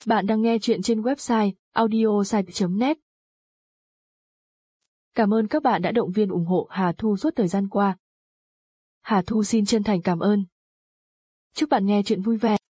Bạn đang nghe chuyện trên website audiosite.net. Cảm ơn các bạn đã động viên ủng hộ Hà Thu suốt thời gian qua. Hà Thu xin chân thành cảm ơn. Chúc bạn nghe chuyện vui vẻ.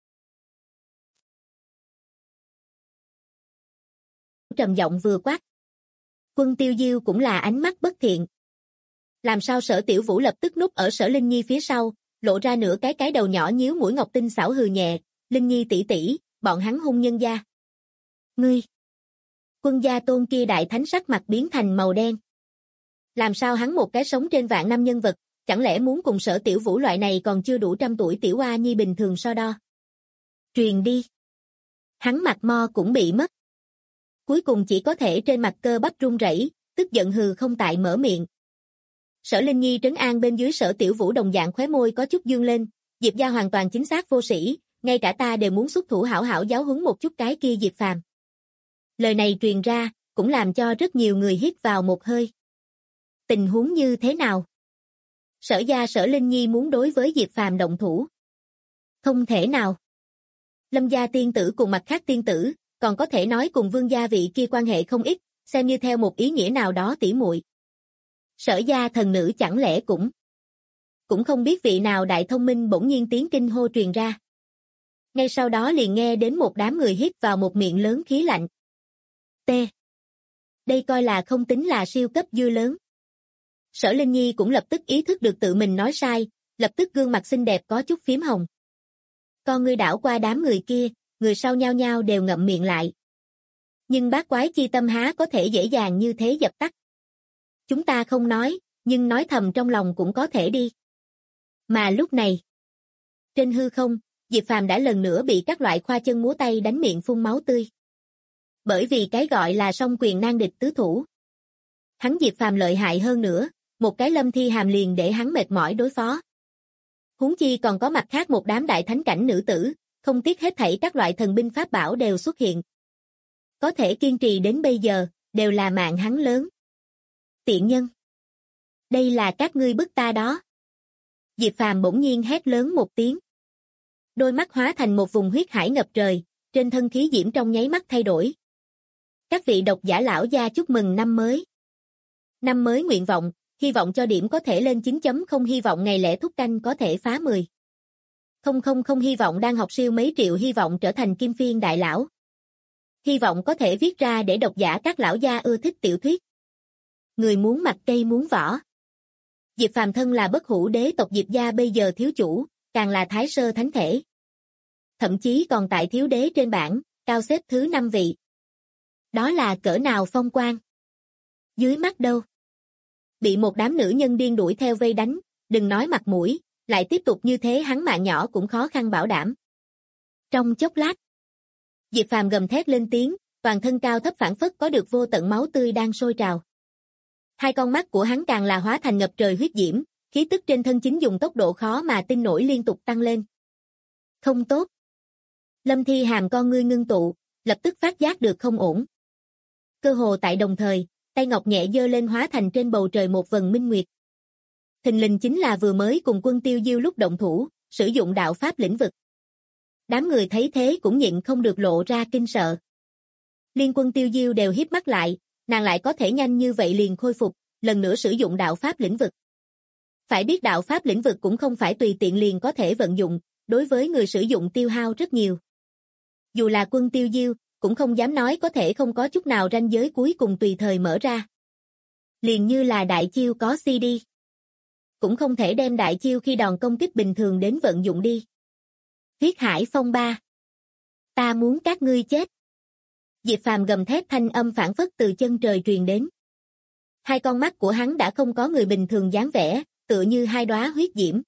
Trầm giọng vừa quát. Quân Tiêu Diêu cũng là ánh mắt bất thiện. Làm sao Sở Tiểu Vũ lập tức núp ở Sở Linh Nhi phía sau, lộ ra nửa cái đầu nhỏ nhíu mũi ngọc tinh xảo hừ nhẹ, Linh Nhi tỷ tỷ, bọn hắn hung nhân gia. Ngươi! Quân gia tôn kia đại thánh sắc mặt biến thành màu đen. Làm sao hắn một cái sống trên vạn năm nhân vật, chẳng lẽ muốn cùng Sở Tiểu Vũ loại này còn chưa đủ trăm tuổi tiểu oa nhi bình thường so đo? Truyền đi! Hắn mặt mo cũng bị mất. Cuối cùng chỉ có thể trên mặt cơ bắp run rẩy, tức giận hừ không tại mở miệng. Sở Linh Nhi trấn an bên dưới Sở Tiểu Vũ đồng dạng khóe môi có chút dương lên, Diệp gia hoàn toàn chính xác vô sĩ, ngay cả ta đều muốn xuất thủ hảo hảo giáo huấn một chút cái kia Diệp Phàm. Lời này truyền ra, cũng làm cho rất nhiều người hít vào một hơi. Tình huống như thế nào? Sở gia Sở Linh Nhi muốn đối với Diệp Phàm động thủ. Không thể nào. Lâm gia tiên tử cùng mặt khác tiên tử, còn có thể nói cùng vương gia vị kia quan hệ không ít, xem như theo một ý nghĩa nào đó tỉ muội. Sở gia thần nữ chẳng lẽ cũng không biết vị nào đại thông minh bỗng nhiên tiếng kinh hô truyền ra. Ngay sau đó liền nghe đến một đám người hít vào một miệng lớn khí lạnh. T. Đây coi là không tính là siêu cấp dư lớn. Sở Linh Nhi cũng lập tức ý thức được tự mình nói sai, lập tức gương mặt xinh đẹp có chút phím hồng. Con ngươi đảo qua đám người kia, người sau nhao nhao đều ngậm miệng lại. Nhưng bát quái chi tâm há có thể dễ dàng như thế dập tắt. Chúng ta không nói, nhưng nói thầm trong lòng cũng có thể đi. Mà lúc này, trên hư không, Diệp Phàm đã lần nữa bị các loại khoa chân múa tay đánh miệng phun máu tươi. Bởi vì cái gọi là song quyền nan địch tứ thủ. Hắn Diệp Phàm lợi hại hơn nữa, một cái Lâm Thi Hàm liền để hắn mệt mỏi đối phó. Huống chi còn có mặt khác một đám đại thánh cảnh nữ tử, không tiếc hết thảy các loại thần binh pháp bảo đều xuất hiện. Có thể kiên trì đến bây giờ, đều là mạng hắn lớn. Tiện nhân! Đây là các ngươi bức ta đó. Diệp Phàm bỗng nhiên hét lớn một tiếng. Đôi mắt hóa thành một vùng huyết hải ngập trời, trên thân khí diễm trong nháy mắt thay đổi. Các vị độc giả lão gia chúc mừng năm mới. Năm mới nguyện vọng, hy vọng cho điểm có thể lên 9.0, hy vọng ngày lễ thúc canh có thể phá 10. Không hy vọng đang học siêu mấy triệu, hy vọng trở thành kim phiên đại lão. Hy vọng có thể viết ra để độc giả các lão gia ưa thích tiểu thuyết. Người muốn mặt cây muốn vỏ. Diệp Phàm thân là bất hủ đế tộc Diệp gia bây giờ thiếu chủ, càng là thái sơ thánh thể. Thậm chí còn tại thiếu đế trên bảng, cao xếp thứ 5 vị. Đó là cỡ nào phong quang. Dưới mắt đâu? Bị một đám nữ nhân điên đuổi theo vây đánh, đừng nói mặt mũi, lại tiếp tục như thế hắn mạng nhỏ cũng khó khăn bảo đảm. Trong chốc lát, Diệp Phàm gầm thét lên tiếng, toàn thân cao thấp phảng phất có được vô tận máu tươi đang sôi trào. Hai con mắt của hắn càng là hóa thành ngập trời huyết diễm, khí tức trên thân chính dùng tốc độ khó mà tin nổi liên tục tăng lên. Không tốt. Lâm Thi Hàm con ngươi ngưng tụ, lập tức phát giác được không ổn. Cơ hồ tại đồng thời, tay ngọc nhẹ giơ lên hóa thành trên bầu trời một vầng minh nguyệt. Thình lình chính là vừa mới cùng Quân Tiêu Diêu lúc động thủ, sử dụng đạo pháp lĩnh vực. Đám người thấy thế cũng nhịn không được lộ ra kinh sợ. Liên Quân Tiêu Diêu đều híp mắt lại, nàng lại có thể nhanh như vậy liền khôi phục, lần nữa sử dụng đạo pháp lĩnh vực. Phải biết đạo pháp lĩnh vực cũng không phải tùy tiện liền có thể vận dụng, đối với người sử dụng tiêu hao rất nhiều. Dù là Quân Tiêu Diêu, cũng không dám nói có thể không có chút nào ranh giới cuối cùng tùy thời mở ra. Liền như là đại chiêu có CD. Cũng không thể đem đại chiêu khi đòn công kích bình thường đến vận dụng đi. Huyết hải phong ba. Ta muốn các ngươi chết. Diệp Phàm gầm thét thanh âm phảng phất từ chân trời truyền đến. Hai con mắt của hắn đã không có người bình thường dáng vẻ, tựa như hai đóa huyết diễm.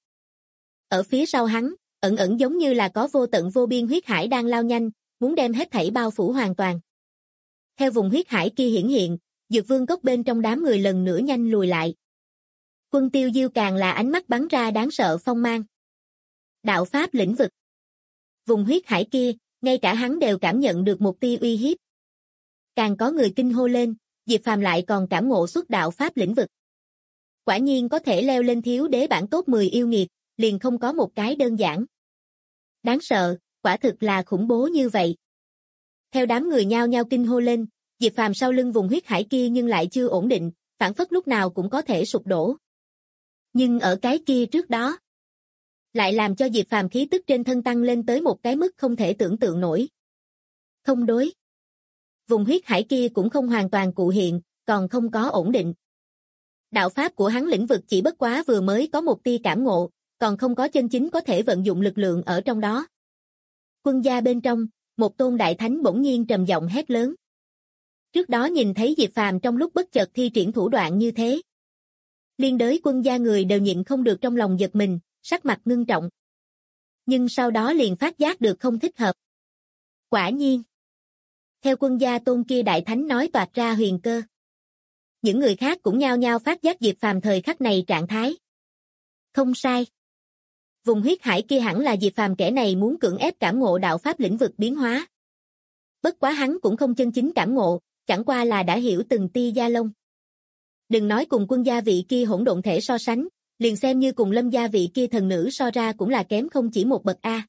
Ở phía sau hắn, ẩn giống như là có vô tận vô biên huyết hải đang lao nhanh, muốn đem hết thảy bao phủ hoàn toàn. Theo vùng huyết hải kia hiển hiện, Dược Vương cốc bên trong đám người lần nữa nhanh lùi lại. Quân Tiêu Diêu càng là ánh mắt bắn ra đáng sợ phong mang. Đạo pháp lĩnh vực. Vùng huyết hải kia, ngay cả hắn đều cảm nhận được một tia uy hiếp. Càng có người kinh hô lên, Diệp Phàm lại còn cảm ngộ xuất đạo pháp lĩnh vực. Quả nhiên có thể leo lên thiếu đế bảng top 10 yêu nghiệt, liền không có một cái đơn giản. Đáng sợ, quả thực là khủng bố như vậy. Theo đám người nhao nhao kinh hô lên, Diệp Phàm sau lưng vùng huyết hải kia nhưng lại chưa ổn định, phảng phất lúc nào cũng có thể sụp đổ. Nhưng ở cái kia trước đó, lại làm cho Diệp Phàm khí tức trên thân tăng lên tới một cái mức không thể tưởng tượng nổi. Không đối. Vùng huyết hải kia cũng không hoàn toàn cụ hiện, còn không có ổn định. Đạo pháp của hắn lĩnh vực chỉ bất quá vừa mới có một tia cảm ngộ, còn không có chân chính có thể vận dụng lực lượng ở trong đó. Quân gia bên trong, một tôn đại thánh bỗng nhiên trầm giọng hét lớn. Trước đó nhìn thấy Diệp Phàm trong lúc bất chợt thi triển thủ đoạn như thế. Liên đới quân gia người đều nhịn không được trong lòng giật mình, sắc mặt ngưng trọng. Nhưng sau đó liền phát giác được không thích hợp. Quả nhiên. Theo quân gia tôn kia đại thánh nói toạc ra huyền cơ. Những người khác cũng nhao nhao phát giác Diệp Phàm thời khắc này trạng thái. Không sai. Vùng huyết hải kia hẳn là Diệp Phàm kẻ này muốn cưỡng ép cảm ngộ đạo pháp lĩnh vực biến hóa. Bất quá hắn cũng không chân chính cảm ngộ, chẳng qua là đã hiểu từng tia da lông. Đừng nói cùng quân gia vị kia hỗn độn thể so sánh, liền xem như cùng Lâm gia vị kia thần nữ so ra cũng là kém không chỉ một bậc A.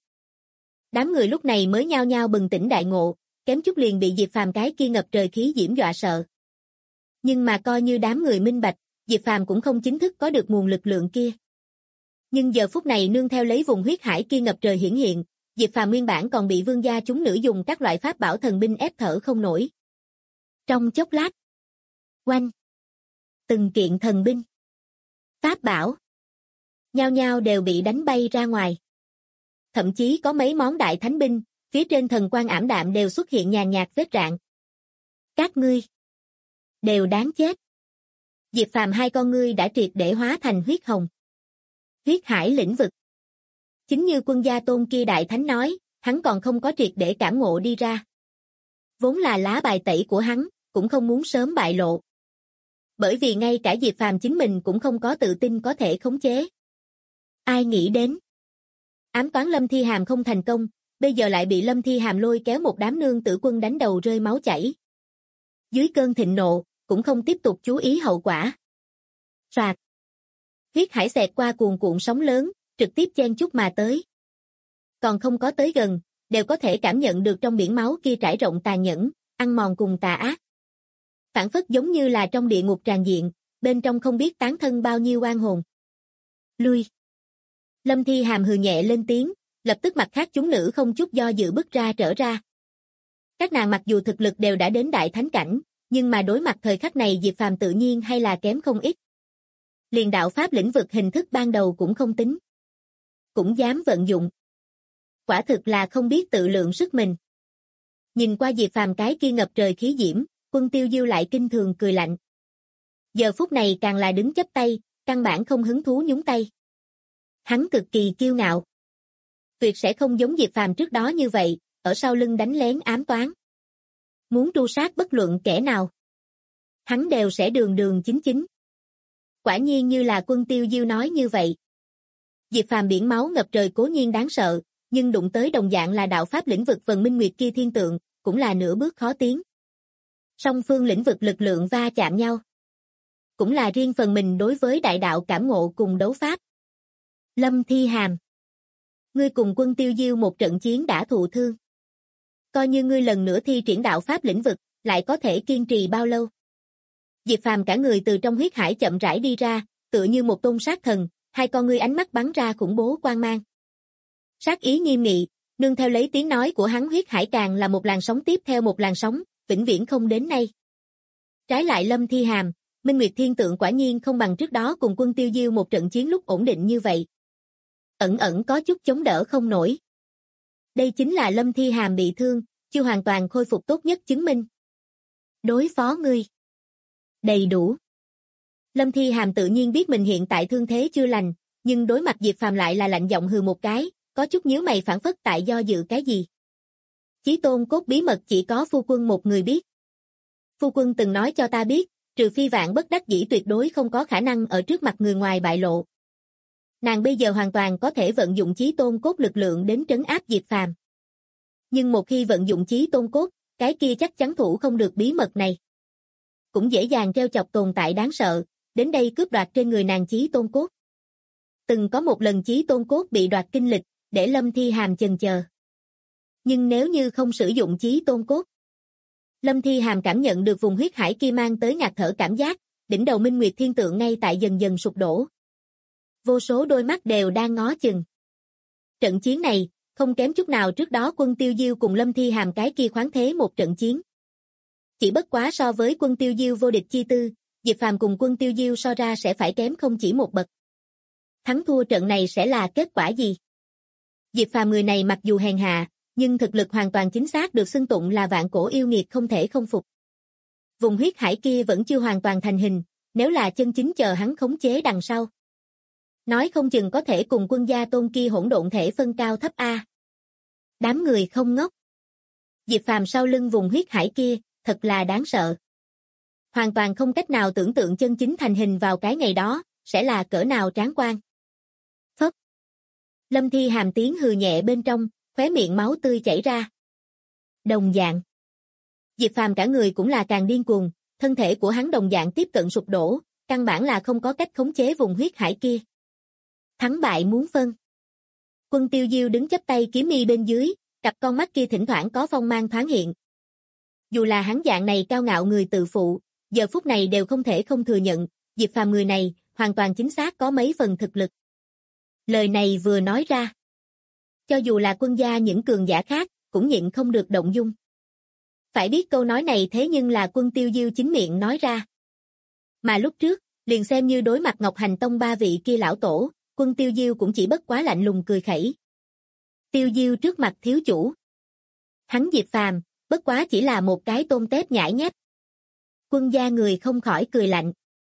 Đám người lúc này mới nhao nhao bừng tỉnh đại ngộ, kém chút liền bị Diệp Phàm cái kia ngập trời khí diễm dọa sợ. Nhưng mà coi như đám người minh bạch, Diệp Phàm cũng không chính thức có được nguồn lực lượng kia. Nhưng giờ phút này nương theo lấy vùng huyết hải kia ngập trời hiển hiện, Diệp Phàm nguyên bản còn bị vương gia chúng nữ dùng các loại pháp bảo thần binh ép thở không nổi. Trong chốc lát, oanh, từng kiện thần binh, pháp bảo, nhao nhao đều bị đánh bay ra ngoài. Thậm chí có mấy món đại thánh binh, phía trên thần quang ảm đạm đều xuất hiện nhàn nhạt vết rạn. Các ngươi đều đáng chết. Diệp Phàm hai con ngươi đã triệt để hóa thành huyết hồng. Huyết hải lĩnh vực. Chính như quân gia tôn kia đại thánh nói, hắn còn không có triệt để cảm ngộ đi ra. Vốn là lá bài tẩy của hắn, cũng không muốn sớm bại lộ. Bởi vì ngay cả Diệp Phàm chính mình cũng không có tự tin có thể khống chế. Ai nghĩ đến? Ám toán Lâm Thi Hàm không thành công, bây giờ lại bị Lâm Thi Hàm lôi kéo một đám nương tử quân đánh đầu rơi máu chảy. Dưới cơn thịnh nộ, cũng không tiếp tục chú ý hậu quả. Soạt. Huyết hải xẹt qua cuồn cuộn sóng lớn, trực tiếp chen chúc mà tới. Còn không có tới gần, đều có thể cảm nhận được trong biển máu kia trải rộng tàn nhẫn, ăn mòn cùng tà ác. Phản phất giống như là trong địa ngục tràn diện, bên trong không biết tán thân bao nhiêu oan hồn. Lui. Lâm Thi Hàm hừ nhẹ lên tiếng, lập tức mặt khác chúng nữ không chút do dự bước ra trở ra. Các nàng mặc dù thực lực đều đã đến đại thánh cảnh, nhưng mà đối mặt thời khắc này Diệp Phàm tự nhiên hay là kém không ít. Liền đạo pháp lĩnh vực hình thức ban đầu cũng không tính. Cũng dám vận dụng. Quả thực là không biết tự lượng sức mình. Nhìn qua Diệp Phàm cái kia ngập trời khí diễm, Quân Tiêu Diêu lại kinh thường cười lạnh. Giờ phút này càng là đứng chắp tay, căn bản không hứng thú nhúng tay. Hắn cực kỳ kiêu ngạo. Tuyệt sẽ không giống Diệp Phàm trước đó như vậy, ở sau lưng đánh lén ám toán. Muốn tru sát bất luận kẻ nào. Hắn đều sẽ đường đường chính chính. Quả nhiên như là Quân Tiêu Diêu nói như vậy. Diệp Phàm biển máu ngập trời cố nhiên đáng sợ, nhưng đụng tới đồng dạng là đạo pháp lĩnh vực Vân Minh Nguyệt kia thiên tượng, cũng là nửa bước khó tiến. Song phương lĩnh vực lực lượng va chạm nhau. Cũng là riêng phần mình đối với đại đạo cảm ngộ cùng đấu pháp. Lâm Thi Hàm. Ngươi cùng Quân Tiêu Diêu một trận chiến đã thụ thương. Coi như ngươi lần nữa thi triển đạo pháp lĩnh vực, lại có thể kiên trì bao lâu? Diệp Phàm cả người từ trong huyết hải chậm rãi đi ra, tựa như một tôn sát thần, hai con ngươi ánh mắt bắn ra khủng bố quang mang. Sát ý nghiêm nghị, nương theo lấy tiếng nói của hắn huyết hải càng là một làn sóng tiếp theo một làn sóng, vĩnh viễn không đến nay. Trái lại Lâm Thi Hàm, Minh Nguyệt Thiên Tượng quả nhiên không bằng trước đó cùng Quân Tiêu Diêu một trận chiến lúc ổn định như vậy. Ẩn ẩn có chút chống đỡ không nổi. Đây chính là Lâm Thi Hàm bị thương, chưa hoàn toàn khôi phục tốt nhất chứng minh. Đối phó ngươi. Đầy đủ. Lâm Thi Hàm tự nhiên biết mình hiện tại thương thế chưa lành, nhưng đối mặt Diệp Phàm lại là lạnh giọng hừ một cái, có chút nhíu mày phản phất tại do dự cái gì. Chí tôn cốt bí mật chỉ có phu quân một người biết. Phu quân từng nói cho ta biết, trừ phi vạn bất đắc dĩ tuyệt đối không có khả năng ở trước mặt người ngoài bại lộ. Nàng bây giờ hoàn toàn có thể vận dụng chí tôn cốt lực lượng đến trấn áp Diệp Phàm. Nhưng một khi vận dụng chí tôn cốt, cái kia chắc chắn thủ không được bí mật này. Cũng dễ dàng treo chọc tồn tại đáng sợ, đến đây cướp đoạt trên người nàng chí tôn cốt. Từng có một lần chí tôn cốt bị đoạt kinh lịch, để Lâm Thi Hàm chần chờ. Nhưng nếu như không sử dụng chí tôn cốt, Lâm Thi Hàm cảm nhận được vùng huyết hải kia mang tới ngạt thở cảm giác, đỉnh đầu Minh Nguyệt Thiên Tượng ngay tại dần dần sụp đổ. Vô số đôi mắt đều đang ngó chừng. Trận chiến này, không kém chút nào trước đó Quân Tiêu Diêu cùng Lâm Thi Hàm cái kia khoáng thế một trận chiến. Chỉ bất quá so với Quân Tiêu Diêu vô địch chi tư, Diệp Phàm cùng Quân Tiêu Diêu so ra sẽ phải kém không chỉ một bậc. Thắng thua trận này sẽ là kết quả gì? Diệp Phàm người này mặc dù hèn hạ, nhưng thực lực hoàn toàn chính xác được xưng tụng là vạn cổ yêu nghiệt không thể không phục. Vùng huyết hải kia vẫn chưa hoàn toàn thành hình, nếu là chân chính chờ hắn khống chế đằng sau. Nói không chừng có thể cùng Quân gia tôn kia hỗn độn thể phân cao thấp A. Đám người không ngốc. Diệp Phàm sau lưng vùng huyết hải kia, thật là đáng sợ. Hoàn toàn không cách nào tưởng tượng chân chính thành hình vào cái ngày đó, sẽ là cỡ nào tráng quan. Phốc. Lâm Thi Hàm tiếng hừ nhẹ bên trong, khóe miệng máu tươi chảy ra. Đồng dạng. Diệp Phàm cả người cũng là càng điên cuồng, thân thể của hắn đồng dạng tiếp cận sụp đổ, căn bản là không có cách khống chế vùng huyết hải kia. Thắng bại muốn phân. Quân Tiêu Diêu đứng chắp tay kiếm mi bên dưới, cặp con mắt kia thỉnh thoảng có phong mang thoáng hiện. Dù là hắn dạng này cao ngạo người tự phụ, giờ phút này đều không thể không thừa nhận, Diệp Phàm người này, hoàn toàn chính xác có mấy phần thực lực. Lời này vừa nói ra. Cho dù là Quân gia những cường giả khác, cũng nhịn không được động dung. Phải biết câu nói này thế nhưng là Quân Tiêu Diêu chính miệng nói ra. Mà lúc trước, liền xem như đối mặt Ngọc Hành Tông ba vị kia lão tổ, Quân Tiêu Diêu cũng chỉ bất quá lạnh lùng cười khẩy. Tiêu Diêu trước mặt thiếu chủ. Hắn Diệp Phàm, bất quá chỉ là một cái tôm tép nhãi nhép. Quân gia người không khỏi cười lạnh.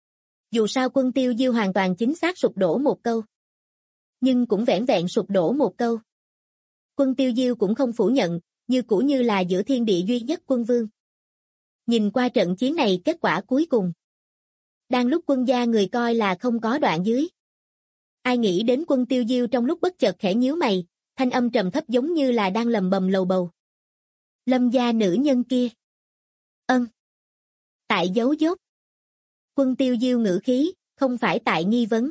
Dù sao Quân Tiêu Diêu hoàn toàn chính xác sụp đổ một câu. Nhưng cũng vẻn vẹn sụp đổ một câu. Quân Tiêu Diêu cũng không phủ nhận, như cũ như là giữa thiên địa duy nhất quân vương. Nhìn qua trận chiến này kết quả cuối cùng. Đang lúc Quân gia người coi là không có đoạn dưới. Ai nghĩ đến Quân Tiêu Diêu trong lúc bất chợt khẽ nhíu mày, thanh âm trầm thấp giống như là đang lầm bầm lầu bầu. Lâm gia nữ nhân kia. Tại dấu dốt. Quân Tiêu Diêu ngữ khí, không phải tại nghi vấn,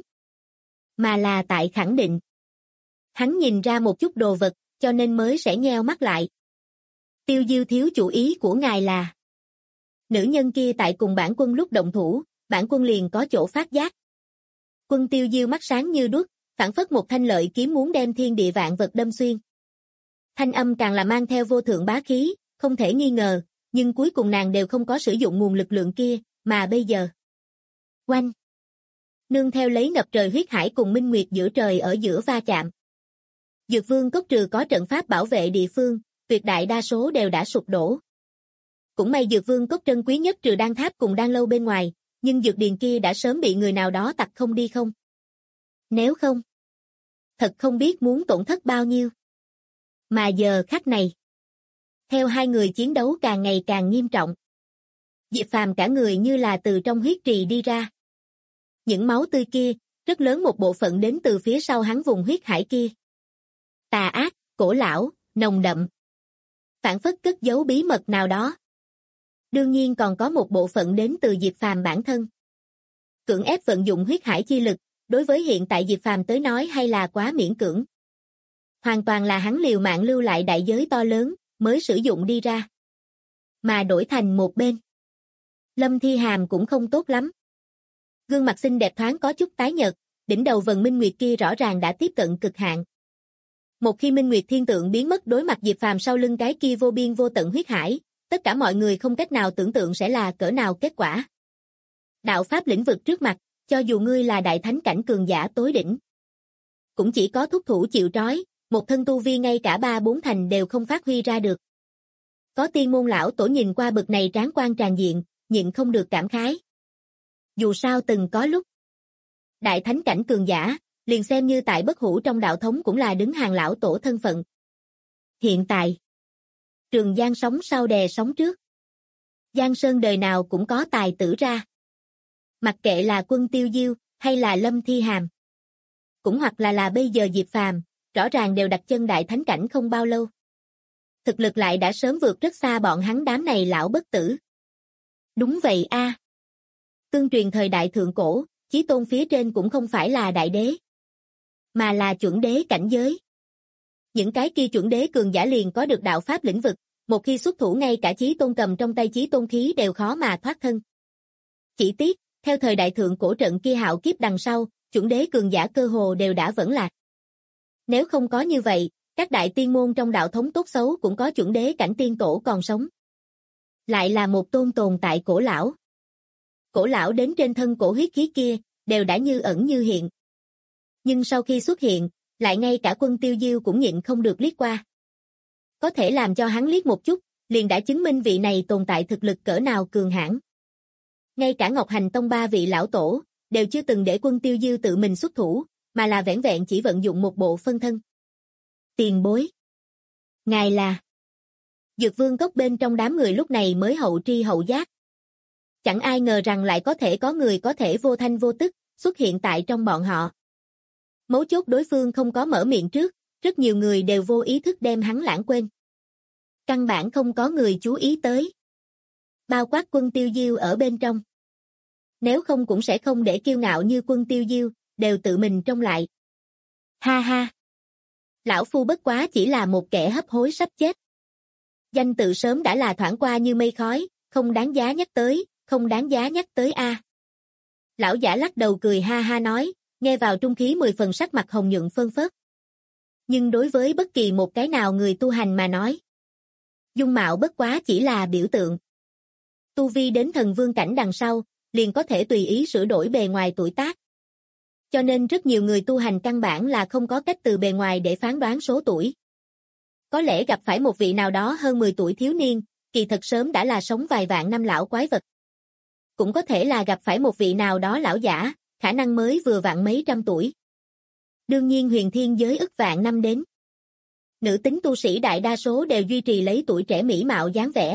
mà là tại khẳng định. Hắn nhìn ra một chút đồ vật, cho nên mới sẽ nheo mắt lại. Tiêu Diêu thiếu chủ ý của ngài là. Nữ nhân kia tại cùng bản quân lúc động thủ, bản quân liền có chỗ phát giác. Quân Tiêu Diêu mắt sáng như đuốc, phảng phất một thanh lợi kiếm muốn đem thiên địa vạn vật đâm xuyên. Thanh âm càng là mang theo vô thượng bá khí, không thể nghi ngờ, nhưng cuối cùng nàng đều không có sử dụng nguồn lực lượng kia, mà bây giờ. Oanh! Nương theo lấy ngập trời huyết hải cùng minh nguyệt giữa trời ở giữa va chạm. Dược Vương cốc trừ có trận pháp bảo vệ địa phương, tuyệt đại đa số đều đã sụp đổ. Cũng may Dược Vương cốc trân quý nhất trừ đan tháp cùng đan lâu bên ngoài, nhưng dược điền kia đã sớm bị người nào đó tặc không đi không. Nếu không, thật không biết muốn tổn thất bao nhiêu. Mà giờ khắc này, theo hai người chiến đấu càng ngày càng nghiêm trọng. Diệp Phàm cả người như là từ trong huyết trì đi ra. Những máu tươi kia, rất lớn một bộ phận đến từ phía sau hắn vùng huyết hải kia. Tà ác, cổ lão, nồng đậm. Phảng phất cất giấu bí mật nào đó. Đương nhiên còn có một bộ phận đến từ Diệp Phàm bản thân. Cưỡng ép vận dụng huyết hải chi lực, đối với hiện tại Diệp Phàm tới nói hay là quá miễn cưỡng. Hoàn toàn là hắn liều mạng lưu lại đại giới to lớn, mới sử dụng đi ra. Mà đổi thành một bên. Lâm Thi Hàm cũng không tốt lắm. Gương mặt xinh đẹp thoáng có chút tái nhợt, đỉnh đầu vần minh nguyệt kia rõ ràng đã tiếp cận cực hạn. Một khi minh nguyệt thiên tượng biến mất đối mặt Diệp Phàm sau lưng cái kia vô biên vô tận huyết hải, tất cả mọi người không cách nào tưởng tượng sẽ là cỡ nào kết quả. Đạo pháp lĩnh vực trước mặt, cho dù ngươi là đại thánh cảnh cường giả tối đỉnh, cũng chỉ có thúc thủ chịu trói, một thân tu vi ngay cả 3-4 thành đều không phát huy ra được. Có tiên môn lão tổ nhìn qua bực này tráng quan tràn diện, nhịn không được cảm khái. Dù sao từng có lúc, đại thánh cảnh cường giả, liền xem như tại bất hủ trong đạo thống cũng là đứng hàng lão tổ thân phận. Hiện tại, Trường Giang sóng sau đè sóng trước. Giang Sơn đời nào cũng có tài tử ra. Mặc kệ là Quân Tiêu Diêu, hay là Lâm Thi Hàm. Cũng hoặc là bây giờ Diệp Phàm, rõ ràng đều đặt chân đại thánh cảnh không bao lâu. Thực lực lại đã sớm vượt rất xa bọn hắn đám này lão bất tử. Đúng vậy a. Tương truyền thời đại thượng cổ, chí tôn phía trên cũng không phải là đại đế, mà là chuẩn đế cảnh giới. Những cái kia chuẩn đế cường giả liền có được đạo pháp lĩnh vực, một khi xuất thủ ngay cả chí tôn cầm trong tay chí tôn khí đều khó mà thoát thân. Chỉ tiếc, theo thời đại thượng cổ trận kia hạo kiếp đằng sau, chuẩn đế cường giả cơ hồ đều đã vẫn lạc. Nếu không có như vậy, các đại tiên môn trong đạo thống tốt xấu cũng có chuẩn đế cảnh tiên tổ còn sống. Lại là một tôn tồn tại cổ lão. Cổ lão đến trên thân cổ huyết khí kia, đều đã như ẩn như hiện. Nhưng sau khi xuất hiện, lại ngay cả Quân Tiêu Diêu cũng nhịn không được liếc qua. Có thể làm cho hắn liếc một chút, liền đã chứng minh vị này tồn tại thực lực cỡ nào cường hãn. Ngay cả Ngọc Hành Tông 3 vị lão tổ, đều chưa từng để Quân Tiêu Diêu tự mình xuất thủ, mà là vẻn vẹn chỉ vận dụng một bộ phân thân. Tiền bối. Ngài là... Dược Vương Cốc bên trong đám người lúc này mới hậu tri hậu giác. Chẳng ai ngờ rằng lại có thể có người có thể vô thanh vô tức, xuất hiện tại trong bọn họ. Mấu chốt đối phương không có mở miệng trước, rất nhiều người đều vô ý thức đem hắn lãng quên. Căn bản không có người chú ý tới. Bao quát Quân Tiêu Diêu ở bên trong. Nếu không cũng sẽ không để kiêu ngạo như Quân Tiêu Diêu, đều tự mình trông lại. Ha ha! Lão Phu bất quá chỉ là một kẻ hấp hối sắp chết. Danh tự sớm đã là thoảng qua như mây khói, không đáng giá nhắc tới, không đáng giá nhắc tới a. Lão giả lắc đầu cười ha ha nói, nghe vào trung khí 10 phần, sắc mặt hồng nhuận phơn phớt. Nhưng đối với bất kỳ một cái nào người tu hành mà nói, dung mạo bất quá chỉ là biểu tượng. Tu vi đến thần vương cảnh đằng sau, liền có thể tùy ý sửa đổi bề ngoài tuổi tác. Cho nên rất nhiều người tu hành căn bản là không có cách từ bề ngoài để phán đoán số tuổi. Có lẽ gặp phải một vị nào đó hơn 10 tuổi thiếu niên, kỳ thật sớm đã là sống vài vạn năm lão quái vật. Cũng có thể là gặp phải một vị nào đó lão giả, khả năng mới vừa vặn mấy trăm tuổi. Đương nhiên huyền thiên giới ức vạn năm đến. Nữ tính tu sĩ đại đa số đều duy trì lấy tuổi trẻ mỹ mạo dáng vẻ.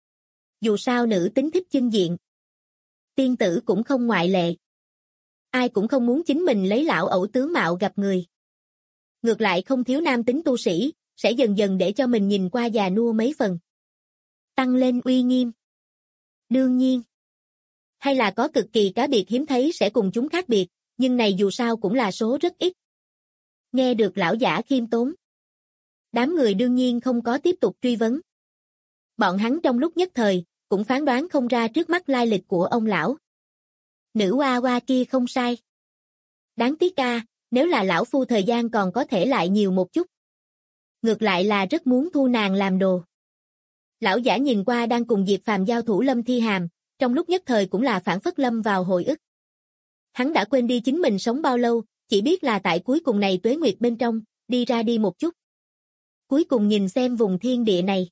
Dù sao nữ tính thích chưng diện. Tiên tử cũng không ngoại lệ. Ai cũng không muốn chính mình lấy lão ẩu tướng mạo gặp người. Ngược lại không thiếu nam tính tu sĩ, sẽ dần dần để cho mình nhìn qua già nua mấy phần. Tăng lên uy nghiêm. Đương nhiên. Hay là có cực kỳ cá biệt hiếm thấy sẽ cùng chúng khác biệt, nhưng này dù sao cũng là số rất ít. Nghe được lão giả khiêm tốn. Đám người đương nhiên không có tiếp tục truy vấn. Bọn hắn trong lúc nhất thời, cũng phán đoán không ra trước mắt lai lịch của ông lão. Nữ hoa hoa kia không sai. Đáng tiếc ca, nếu là lão phu thời gian còn có thể lại nhiều một chút. Ngược lại là rất muốn thu nàng làm đồ. Lão giả nhìn qua đang cùng Diệp Phàm giao thủ Lâm Thi Hàm, trong lúc nhất thời cũng là phản phất lâm vào hồi ức. Hắn đã quên đi chính mình sống bao lâu, chỉ biết là tại cuối cùng này tuế nguyệt bên trong, đi ra đi một chút. Cuối cùng nhìn xem vùng thiên địa này.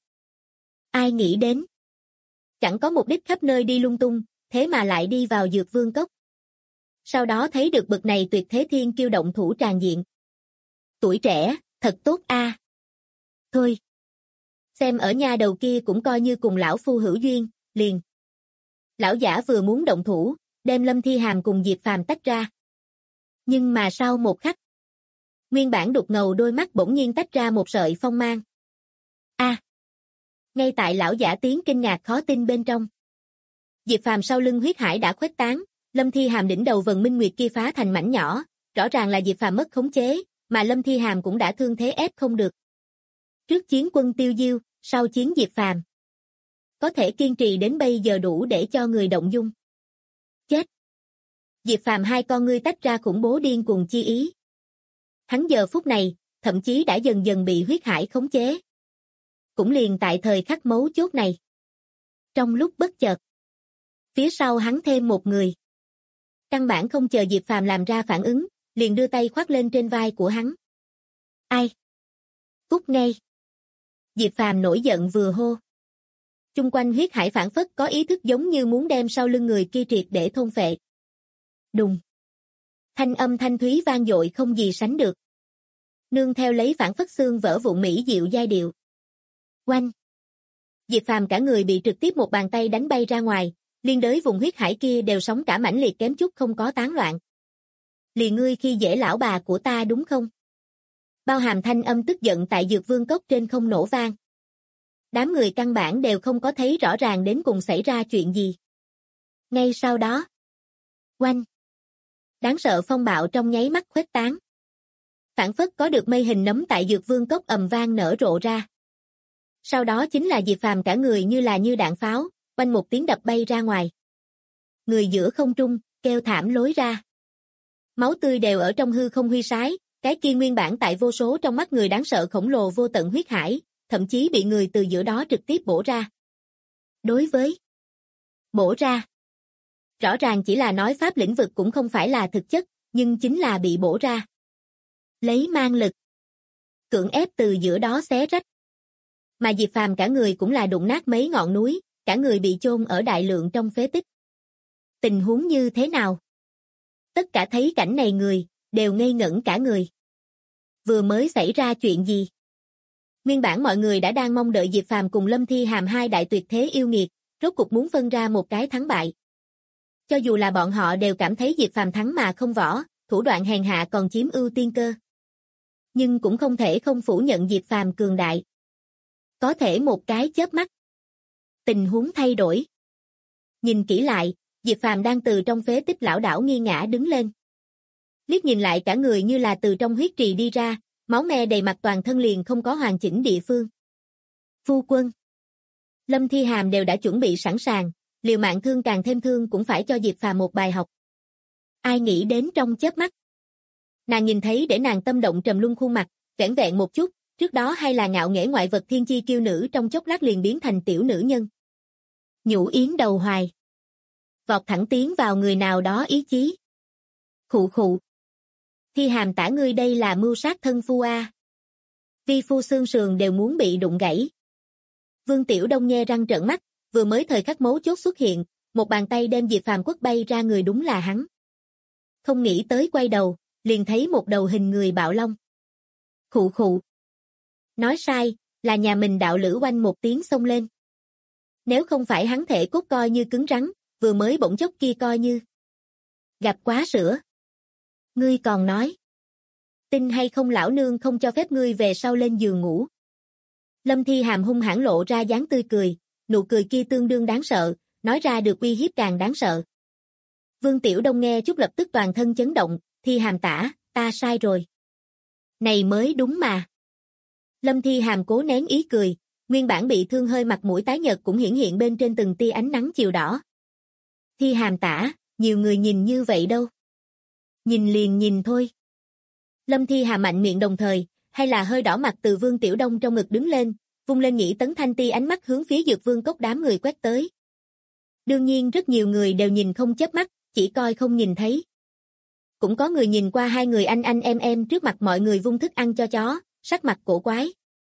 Ai nghĩ đến? Chẳng có mục đích khắp nơi đi lung tung, thế mà lại đi vào Dược Vương Cốc. Sau đó thấy được bậc này tuyệt thế thiên kiêu động thủ tràn diện. Tuổi trẻ, thật tốt a. Thôi. Xem ở nha đầu kia cũng coi như cùng lão phu hữu duyên, liền. Lão giả vừa muốn động thủ, đem Lâm Thi Hàm cùng Diệp Phàm tách ra. Nhưng mà sau một khắc, nguyên bản đục ngầu đôi mắt bỗng nhiên tách ra một sợi phong mang. A! Ngay tại lão giả tiếng kinh ngạc khó tin bên trong. Diệp Phàm sau lưng huyết hải đã khuếch tán, Lâm Thi Hàm đỉnh đầu vần minh nguyệt kia phá thành mảnh nhỏ, rõ ràng là Diệp Phàm mất khống chế, mà Lâm Thi Hàm cũng đã thương thế ép không được. Trước chiến Quân Tiêu Diêu, sau chiến Diệp Phàm. Có thể kiên trì đến bây giờ đủ để cho người động dung. Chết! Diệp Phàm hai con ngươi tách ra khủng bố điên cuồng chi ý. Hắn giờ phút này, thậm chí đã dần dần bị huyết hải khống chế. Cũng liền tại thời khắc mấu chốt này. Trong lúc bất chợt, phía sau hắn thêm một người. Căn bản không chờ Diệp Phàm làm ra phản ứng, liền đưa tay khoác lên trên vai của hắn. Ai? Cút ngay! Diệp Phàm nổi giận vừa hô. Chung quanh huyết hải phản phất có ý thức giống như muốn đem sau lưng người kia triệt để thôn phệ. Đùng! Thanh âm thanh thúy vang dội không gì sánh được. Nương theo lấy phản phất xương vỡ vụn mỹ diệu giai điệu. Oanh! Diệp Phàm cả người bị trực tiếp một bàn tay đánh bay ra ngoài, liên đới vùng huyết hải kia đều sóng cả mãnh liệt kém chút không có tán loạn. Lì ngươi khi dễ lão bà của ta đúng không? Bao hàm thanh âm tức giận tại Dược Vương Cốc trên không nổ vang. Đám người căn bản đều không có thấy rõ ràng đến cùng xảy ra chuyện gì. Ngay sau đó, oanh! Đáng sợ phong bạo trong nháy mắt khuếch tán. Phản phất có được mây hình nấm tại Dược Vương Cốc ầm vang nở rộ ra. Sau đó chính là Diệp Phàm cả người như đạn pháo, oanh một tiếng đập bay ra ngoài. Người giữa không trung, kêu thảm lối ra. Máu tươi đều ở trong hư không huy sái, cái kia nguyên bản tại vô số trong mắt người đáng sợ khổng lồ vô tận huyết hải, thậm chí bị người từ giữa đó trực tiếp bổ ra. Đối với bổ ra, rõ ràng chỉ là nói pháp lĩnh vực cũng không phải là thực chất, nhưng chính là bị bổ ra. Lấy mang lực, cưỡng ép từ giữa đó xé rách. Mà Diệp Phàm cả người cũng là đụng nát mấy ngọn núi, cả người bị chôn ở đại lượng trong phế tích. Tình huống như thế nào? Tất cả thấy cảnh này người, đều ngây ngẩn cả người. Vừa mới xảy ra chuyện gì? Nguyên bản mọi người đã đang mong đợi Diệp Phàm cùng Lâm Thi Hàm hai đại tuyệt thế yêu nghiệt, rốt cục muốn phân ra một cái thắng bại. Cho dù là bọn họ đều cảm thấy Diệp Phàm thắng mà không võ, thủ đoạn hèn hạ còn chiếm ưu tiên cơ. Nhưng cũng không thể không phủ nhận Diệp Phàm cường đại. Có thể một cái chớp mắt, tình huống thay đổi. Nhìn kỹ lại, Diệp Phàm đang từ trong phế tích lảo đảo nghiêng ngã đứng lên. Liếc nhìn lại cả người như là từ trong huyết trì đi ra, máu me đầy mặt toàn thân liền không có hoàn chỉnh địa phương. Phu quân, Lâm Thi Hàm đều đã chuẩn bị sẵn sàng, liều mạng thương càng thêm thương cũng phải cho Diệp Phàm một bài học. Ai nghĩ đến trong chớp mắt. Nàng nhìn thấy để nàng tâm động trầm luân khuôn mặt, vẻn vẹn một chút, trước đó hay là ngạo nghễ ngoại vật thiên chi kiêu nữ trong chốc lát liền biến thành tiểu nữ nhân. Nhũ yến đầu hoài. Vọt thẳng tiến vào người nào đó ý chí. Khụ khụ. Thi Hàm tả ngươi đây là mưu sát thân phu a. Vi phu xương sườn đều muốn bị đụng gãy. Vương Tiểu Đông nhe răng trợn mắt, vừa mới thời khắc mấu chốt xuất hiện, một bàn tay đem Diệp Phàm quất bay ra người đúng là hắn. Không nghĩ tới quay đầu, liền thấy một đầu hình người bạo long. Khụ khụ. Nói sai, là nhà mình đạo lữ oanh một tiếng xông lên. Nếu không phải hắn thể cốt coi như cứng rắn, vừa mới bỗng chốc kia coi như gặp quá sữa. Ngươi còn nói, tin hay không lão nương không cho phép ngươi về sau lên giường ngủ. Lâm Thi Hàm hung hãn lộ ra dáng tươi cười, nụ cười kia tương đương đáng sợ, nói ra được uy hiếp càng đáng sợ. Vương Tiểu Đông nghe chút lập tức toàn thân chấn động, Thi Hàm tả, ta sai rồi. Này mới đúng mà. Lâm Thi Hàm cố nén ý cười, nguyên bản bị thương hơi mặt mũi tái nhợt cũng hiển hiện bên trên từng tia ánh nắng chiều đỏ. Thi Hàm tả, nhiều người nhìn như vậy đâu. Nhìn liền nhìn thôi. Lâm Thi Hàm mạnh miệng đồng thời, hay là hơi đỏ mặt từ Vương Tiểu Đông trong ngực đứng lên, vung lên nhĩ tấn thanh ti ánh mắt hướng phía Dược Vương cốc đám người quét tới. Đương nhiên rất nhiều người đều nhìn không chớp mắt, chỉ coi không nhìn thấy. Cũng có người nhìn qua hai người anh em trước mặt mọi người vung thức ăn cho chó, sắc mặt cổ quái.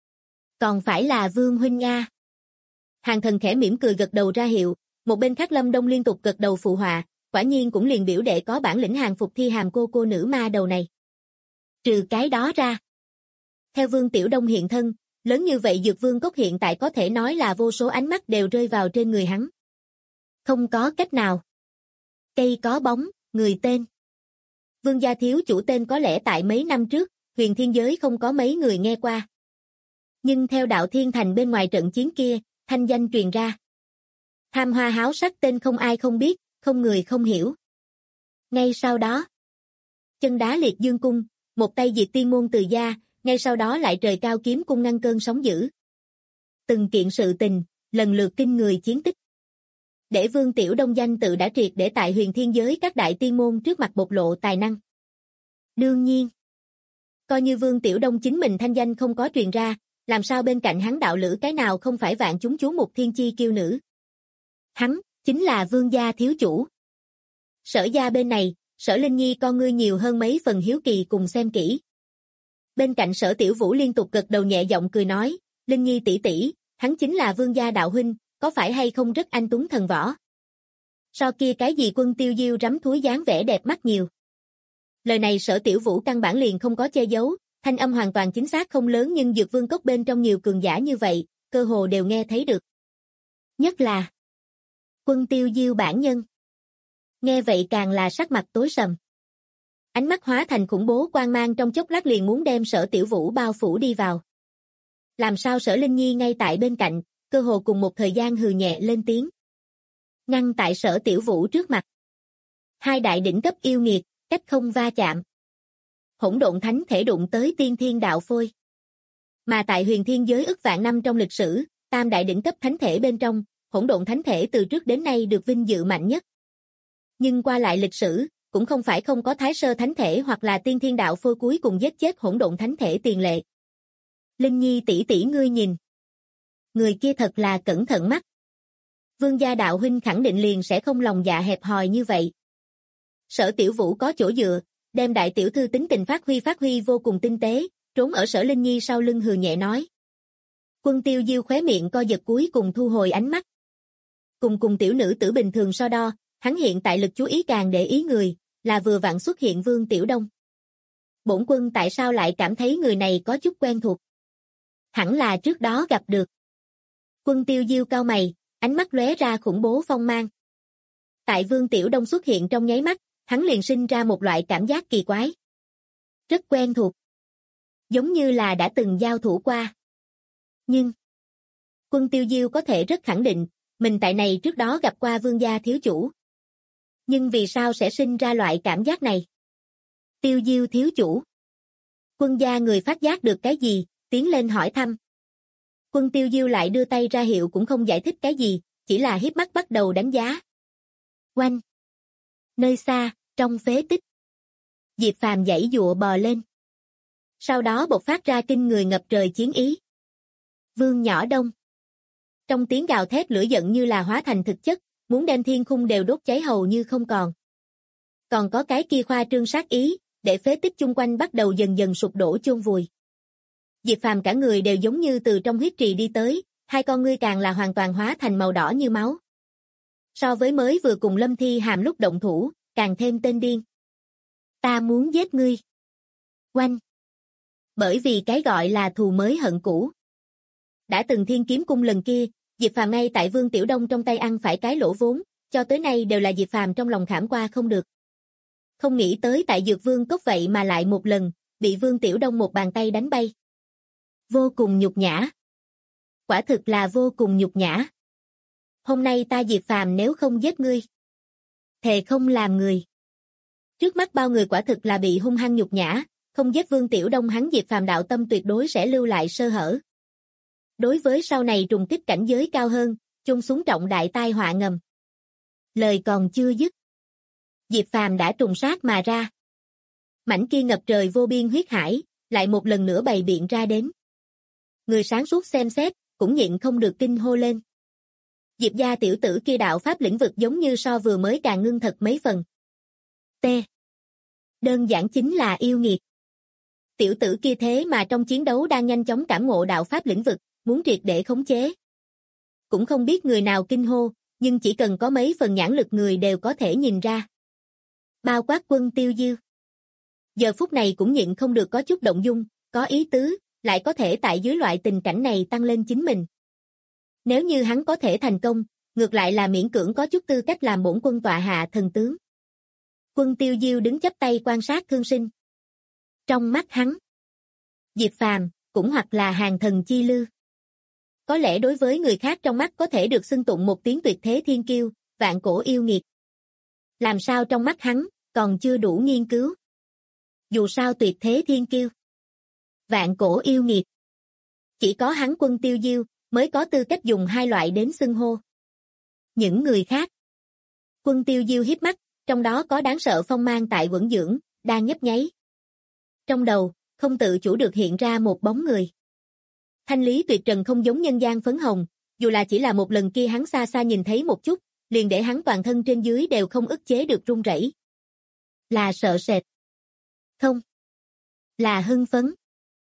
Còn phải là Vương huynh Nga. Hàng Thần khẽ mỉm cười gật đầu ra hiệu, một bên khác Lâm Đông liên tục gật đầu phụ họa, quả nhiên cũng liền biểu đệ có bản lĩnh hàng phục Thi Hàm cô nữ ma đầu này. Trừ cái đó ra. Theo Vương Tiểu Đông hiện thân, lớn như vậy Dược Vương cốc hiện tại có thể nói là vô số ánh mắt đều rơi vào trên người hắn. Không có cách nào. Cây có bóng, người tên. Vương gia thiếu chủ tên có lẽ tại mấy năm trước, huyền thiên giới không có mấy người nghe qua. Nhưng theo đạo thiên thành bên ngoài trận chiến kia, thanh danh truyền ra. Tham hoa háo sắc tên không ai không biết, không người không hiểu. Ngay sau đó, chân đá liệt dương cung, một tay diệt tiên môn từ gia, ngay sau đó lại trời cao kiếm cung ngăn cơn sóng dữ. Từng kiện sự tình, lần lượt kinh người chiến tích. Để Vương Tiểu Đông danh tự đã triệt để tại huyền thiên giới các đại tiên môn trước mặt bộc lộ tài năng. Đương nhiên, coi như Vương Tiểu Đông chính mình thanh danh không có truyền ra, làm sao bên cạnh hắn đạo lữ cái nào không phải vạn chúng chú mục thiên chi kiêu nữ. Hắn, chính là Vương gia thiếu chủ. Sở gia bên này, Sở Linh Nhi con ngươi nhiều hơn mấy phần hiếu kỳ cùng xem kỹ. Bên cạnh Sở Tiểu Vũ liên tục gật đầu nhẹ giọng cười nói, Linh Nhi tỷ tỷ, hắn chính là Vương gia đạo huynh, có phải hay không rất anh tuấn thần võ? So kia cái gì Quân Tiêu Diêu rắm thúi dáng vẻ đẹp mắt nhiều. Lời này Sở Tiểu Vũ căn bản liền không có che giấu, thanh âm hoàn toàn chính xác không lớn nhưng Dược Vương cốc bên trong nhiều cường giả như vậy, cơ hồ đều nghe thấy được. Nhất là Quân Tiêu Diêu bản nhân. Nghe vậy càng là sắc mặt tối sầm. Ánh mắt hóa thành khủng bố quang mang trong chốc lát liền muốn đem Sở Tiểu Vũ bao phủ đi vào. Làm sao Sở Linh Nhi ngay tại bên cạnh, cơ hồ cùng một thời gian hừ nhẹ lên tiếng. Ngăn tại Sở Tiểu Vũ trước mặt. Hai đại đỉnh cấp yêu nghiệt, cách không va chạm. Hỗn độn thánh thể đụng tới tiên thiên đạo phôi. Mà tại huyền thiên giới ức vạn năm trong lịch sử, tam đại đỉnh cấp thánh thể bên trong, hỗn độn thánh thể từ trước đến nay được vinh dự mạnh nhất. Nhưng qua lại lịch sử, cũng không phải không có thái sơ thánh thể hoặc là tiên thiên đạo phôi cuối cùng giết chết hỗn độn thánh thể tiền lệ. Linh Nhi tỷ tỷ ngươi nhìn. Người kia thật là cẩn thận mắt. Vương gia đạo huynh khẳng định liền sẽ không lòng dạ hẹp hòi như vậy. Sở Tiểu Vũ có chỗ dựa, đem đại tiểu thư tính tình phát huy vô cùng tinh tế, trốn ở Sở Linh Nhi sau lưng hừ nhẹ nói. Quân Tiêu Diêu khóe miệng co giật cuối cùng thu hồi ánh mắt. Cùng tiểu nữ tử bình thường so đo, hắn hiện tại lực chú ý càng để ý người, là vừa vặn xuất hiện Vương Tiểu Đông. Bổn quân tại sao lại cảm thấy người này có chút quen thuộc? Hẳn là trước đó gặp được. Quân Tiêu Diêu cau mày, ánh mắt lóe ra khủng bố phong mang. Tại Vương Tiểu Đông xuất hiện trong nháy mắt, hắn liền sinh ra một loại cảm giác kỳ quái. Rất quen thuộc. Giống như là đã từng giao thủ qua. Nhưng, Quân Tiêu Diêu có thể rất khẳng định, mình tại này trước đó gặp qua Vương gia thiếu chủ. Nhưng vì sao sẽ sinh ra loại cảm giác này? Tiêu Diêu thiếu chủ. Quân gia người phát giác được cái gì, tiến lên hỏi thăm. Quân Tiêu Diêu lại đưa tay ra hiệu cũng không giải thích cái gì, chỉ là hiếp mắt bắt đầu đánh giá. Oanh! Nơi xa, trong phế tích. Diệp Phàm giãy giụa bò lên. Sau đó bộc phát ra kinh người ngập trời chiến ý. Vương Nhỏ Đông. Trong tiếng gào thét lửa giận như là hóa thành thực chất, muốn đem thiên khung đều đốt cháy hầu như không còn. Còn có cái kia khoa trương sát ý, để phế tích chung quanh bắt đầu dần dần sụp đổ chôn vùi. Diệp Phàm cả người đều giống như từ trong huyết trì đi tới, hai con ngươi càng là hoàn toàn hóa thành màu đỏ như máu. So với mới vừa cùng Lâm Thi Hàm lúc động thủ, càng thêm tên điên. Ta muốn giết ngươi. Oanh. Bởi vì cái gọi là thù mới hận cũ. Đã từng Thiên Kiếm Cung lần kia, Diệp Phàm ngay tại Vương Tiểu Đông trong tay ăn phải cái lỗ vốn, cho tới nay đều là Diệp Phàm trong lòng khảm qua không được. Không nghĩ tới tại Dược Vương Cốc vậy mà lại một lần, bị Vương Tiểu Đông một bàn tay đánh bay. Vô cùng nhục nhã. Quả thực là vô cùng nhục nhã. Hôm nay ta Diệp Phàm nếu không giết ngươi, thề không làm người. Trước mắt bao người quả thực là bị hung hăng nhục nhã, không giết Vương Tiểu Đông hắn Diệp Phàm đạo tâm tuyệt đối sẽ lưu lại sơ hở. Đối với sau này trùng kích cảnh giới cao hơn, chung xuống trọng đại tai họa ngầm. Lời còn chưa dứt. Diệp Phàm đã trùng sát mà ra. Mảnh kia ngập trời vô biên huyết hải, lại một lần nữa bày biện ra đến. Người sáng suốt xem xét, cũng nhịn không được kinh hô lên. Diệp gia tiểu tử kia đạo pháp lĩnh vực giống như so vừa mới càng ngưng thật mấy phần. T. Đơn giản chính là yêu nghiệt. Tiểu tử kia thế mà trong chiến đấu đang nhanh chóng cảm ngộ đạo pháp lĩnh vực, muốn triệt để khống chế. Cũng không biết người nào kinh hô, nhưng chỉ cần có mấy phần nhãn lực người đều có thể nhìn ra. Bao quát Quân Tiêu Diêu. Giờ phút này cũng nhịn không được có chút động dung, có ý tứ, lại có thể tại dưới loại tình cảnh này tăng lên chính mình. Nếu như hắn có thể thành công, ngược lại là miễn cưỡng có chút tư cách làm bổn quân tọa hạ thần tướng. Quân Tiêu Diêu đứng chắp tay quan sát thương sinh. Trong mắt hắn, Diệp Phàm cũng hoặc là hàng thần chi lư. Có lẽ đối với người khác trong mắt có thể được xưng tụng một tiếng tuyệt thế thiên kiêu, vạn cổ yêu nghiệt. Làm sao trong mắt hắn, còn chưa đủ nghiên cứu. Dù sao tuyệt thế thiên kiêu, vạn cổ yêu nghiệt. Chỉ có hắn Quân Tiêu Diêu mới có tư cách dùng hai loại đến xưng hô. Những người khác. Quân Tiêu Diêu hiếp mắt, trong đó có đáng sợ phong mang tại quẩn dưỡng, đang nhấp nháy. Trong đầu, không tự chủ được hiện ra một bóng người. Thanh lý tuyệt trần không giống nhân gian phấn hồng, dù là chỉ là một lần kia hắn xa xa nhìn thấy một chút, liền để hắn toàn thân trên dưới đều không ức chế được run rẩy. Là sợ sệt. Không. Là hưng phấn.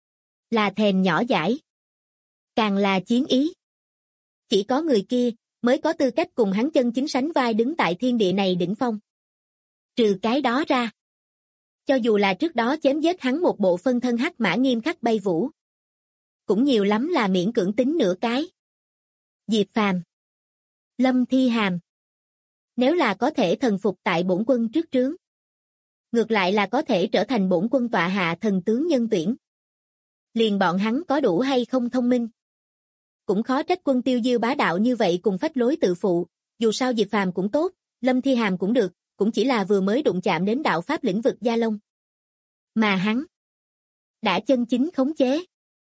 Là thèm nhỏ dãi. Càng là chiến ý. Chỉ có người kia mới có tư cách cùng hắn chân chính sánh vai đứng tại thiên địa này đỉnh phong. Trừ cái đó ra, cho dù là trước đó chém giết hắn một bộ phân thân hắc mã nghiêm khắc bay vũ, cũng nhiều lắm là miễn cưỡng tính nửa cái. Diệp Phàm, Lâm Thi Hàm, nếu là có thể thần phục tại bổn quân trước trướng, ngược lại là có thể trở thành bổn quân tọa hạ thần tướng nhân tuyển. Liền bọn hắn có đủ hay không thông minh, cũng khó trách Quân Tiêu Diêu bá đạo như vậy cùng phách lối tự phụ, dù sao Diệp Phàm cũng tốt, Lâm Thi Hàm cũng được, cũng chỉ là vừa mới đụng chạm đến đạo pháp lĩnh vực Gia Long. Mà hắn đã chân chính khống chế.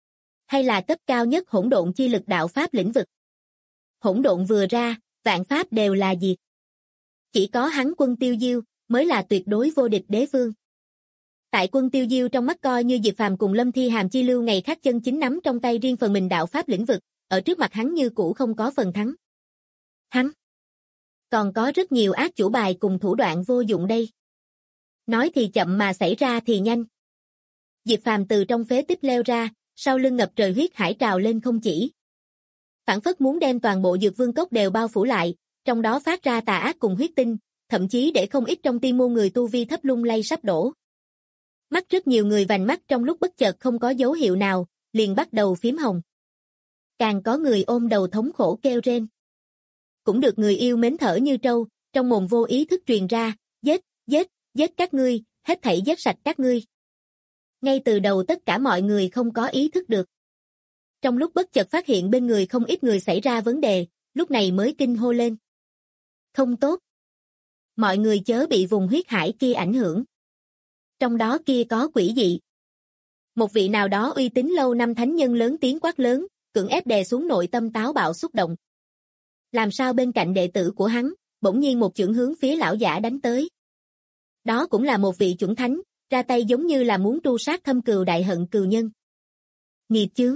hay là cấp cao nhất hỗn độn chi lực đạo pháp lĩnh vực. Hỗn độn vừa ra, vạn pháp đều là diệt. Chỉ có hắn Quân Tiêu Diêu mới là tuyệt đối vô địch đế vương. Tại Quân Tiêu Diêu trong mắt coi như Diệp Phàm cùng Lâm Thi Hàm chi lưu ngày khác chân chính nắm trong tay riêng phần mình đạo pháp lĩnh vực, ở trước mặt hắn như cũ không có phần thắng. Hắn còn có rất nhiều ác chủ bài cùng thủ đoạn vô dụng đây. Nói thì chậm mà xảy ra thì nhanh. Diệp Phàm từ trong phế tích leo ra, sau lưng ngập trời huyết hải trào lên không chỉ. Phản phất muốn đem toàn bộ Dược Vương Cốc đều bao phủ lại, trong đó phát ra tà ác cùng huyết tinh, thậm chí để không ít trong tiên môn người tu vi thấp lung lay sắp đổ. Mắt rất nhiều người vành mắt trong lúc bất chợt không có dấu hiệu nào, liền bắt đầu phím hồng. Càng có người ôm đầu thống khổ kêu rên. Cũng được người yêu mến thở như trâu, trong mồm vô ý thức truyền ra, giết, giết, giết các ngươi, hết thảy giết sạch các ngươi. Ngay từ đầu tất cả mọi người không có ý thức được. Trong lúc bất chợt phát hiện bên người không ít người xảy ra vấn đề, lúc này mới kinh hô lên. Không tốt. Mọi người chớ bị vùng huyết hải kia ảnh hưởng. Trong đó kia có quỷ dị. Một vị nào đó uy tín lâu năm thánh nhân lớn tiếng quát lớn, cưỡng ép đè xuống nội tâm táo bạo xúc động. Làm sao bên cạnh đệ tử của hắn, bỗng nhiên một chưởng hướng phía lão giả đánh tới. Đó cũng là một vị chuẩn thánh, ra tay giống như là muốn tru sát thâm cừu đại hận cừu nhân. Nghiệp chướng.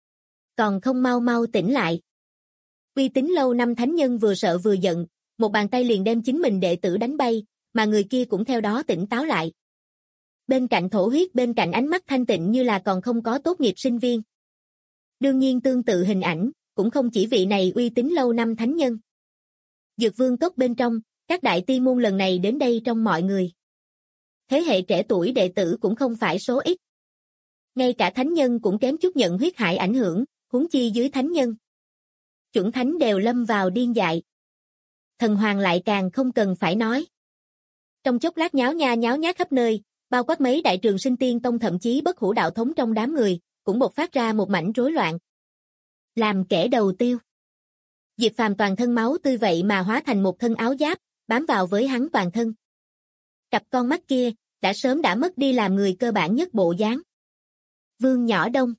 Còn không mau mau tỉnh lại. Uy tín lâu năm thánh nhân vừa sợ vừa giận, một bàn tay liền đem chính mình đệ tử đánh bay, mà người kia cũng theo đó tỉnh táo lại. Bên cạnh thổ huyết, bên cạnh ánh mắt thanh tịnh như là còn không có tốt nghiệp sinh viên. Đương nhiên tương tự hình ảnh, cũng không chỉ vị này uy tín lâu năm thánh nhân. Dược Vương Cốc bên trong, các đại tiên môn lần này đến đây trong mọi người. Thế hệ trẻ tuổi đệ tử cũng không phải số ít. Ngay cả thánh nhân cũng kém chút nhận huyết hải ảnh hưởng, huống chi dưới thánh nhân. Chuẩn thánh đều lâm vào điên dại. Thần hoàng lại càng không cần phải nói. Trong chốc lát nháo nhác khắp nơi, bao quát mấy đại trường sinh tiên tông thậm chí bất hủ đạo thống trong đám người, cũng bộc phát ra một mảnh rối loạn. Làm kẻ đầu tiêu. Diệp Phàm toàn thân máu tươi vậy mà hóa thành một thân áo giáp, bám vào với hắn toàn thân. Cặp con mắt kia, đã mất đi làm người cơ bản nhất bộ dáng. Vương Nhỏ Đông.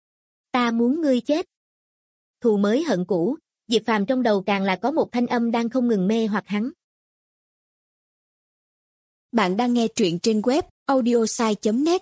Ta muốn ngươi chết. Thù mới hận cũ, Diệp Phàm trong đầu càng là có một thanh âm đang không ngừng mê hoặc hắn. Bạn đang nghe truyện trên web audiosai.net.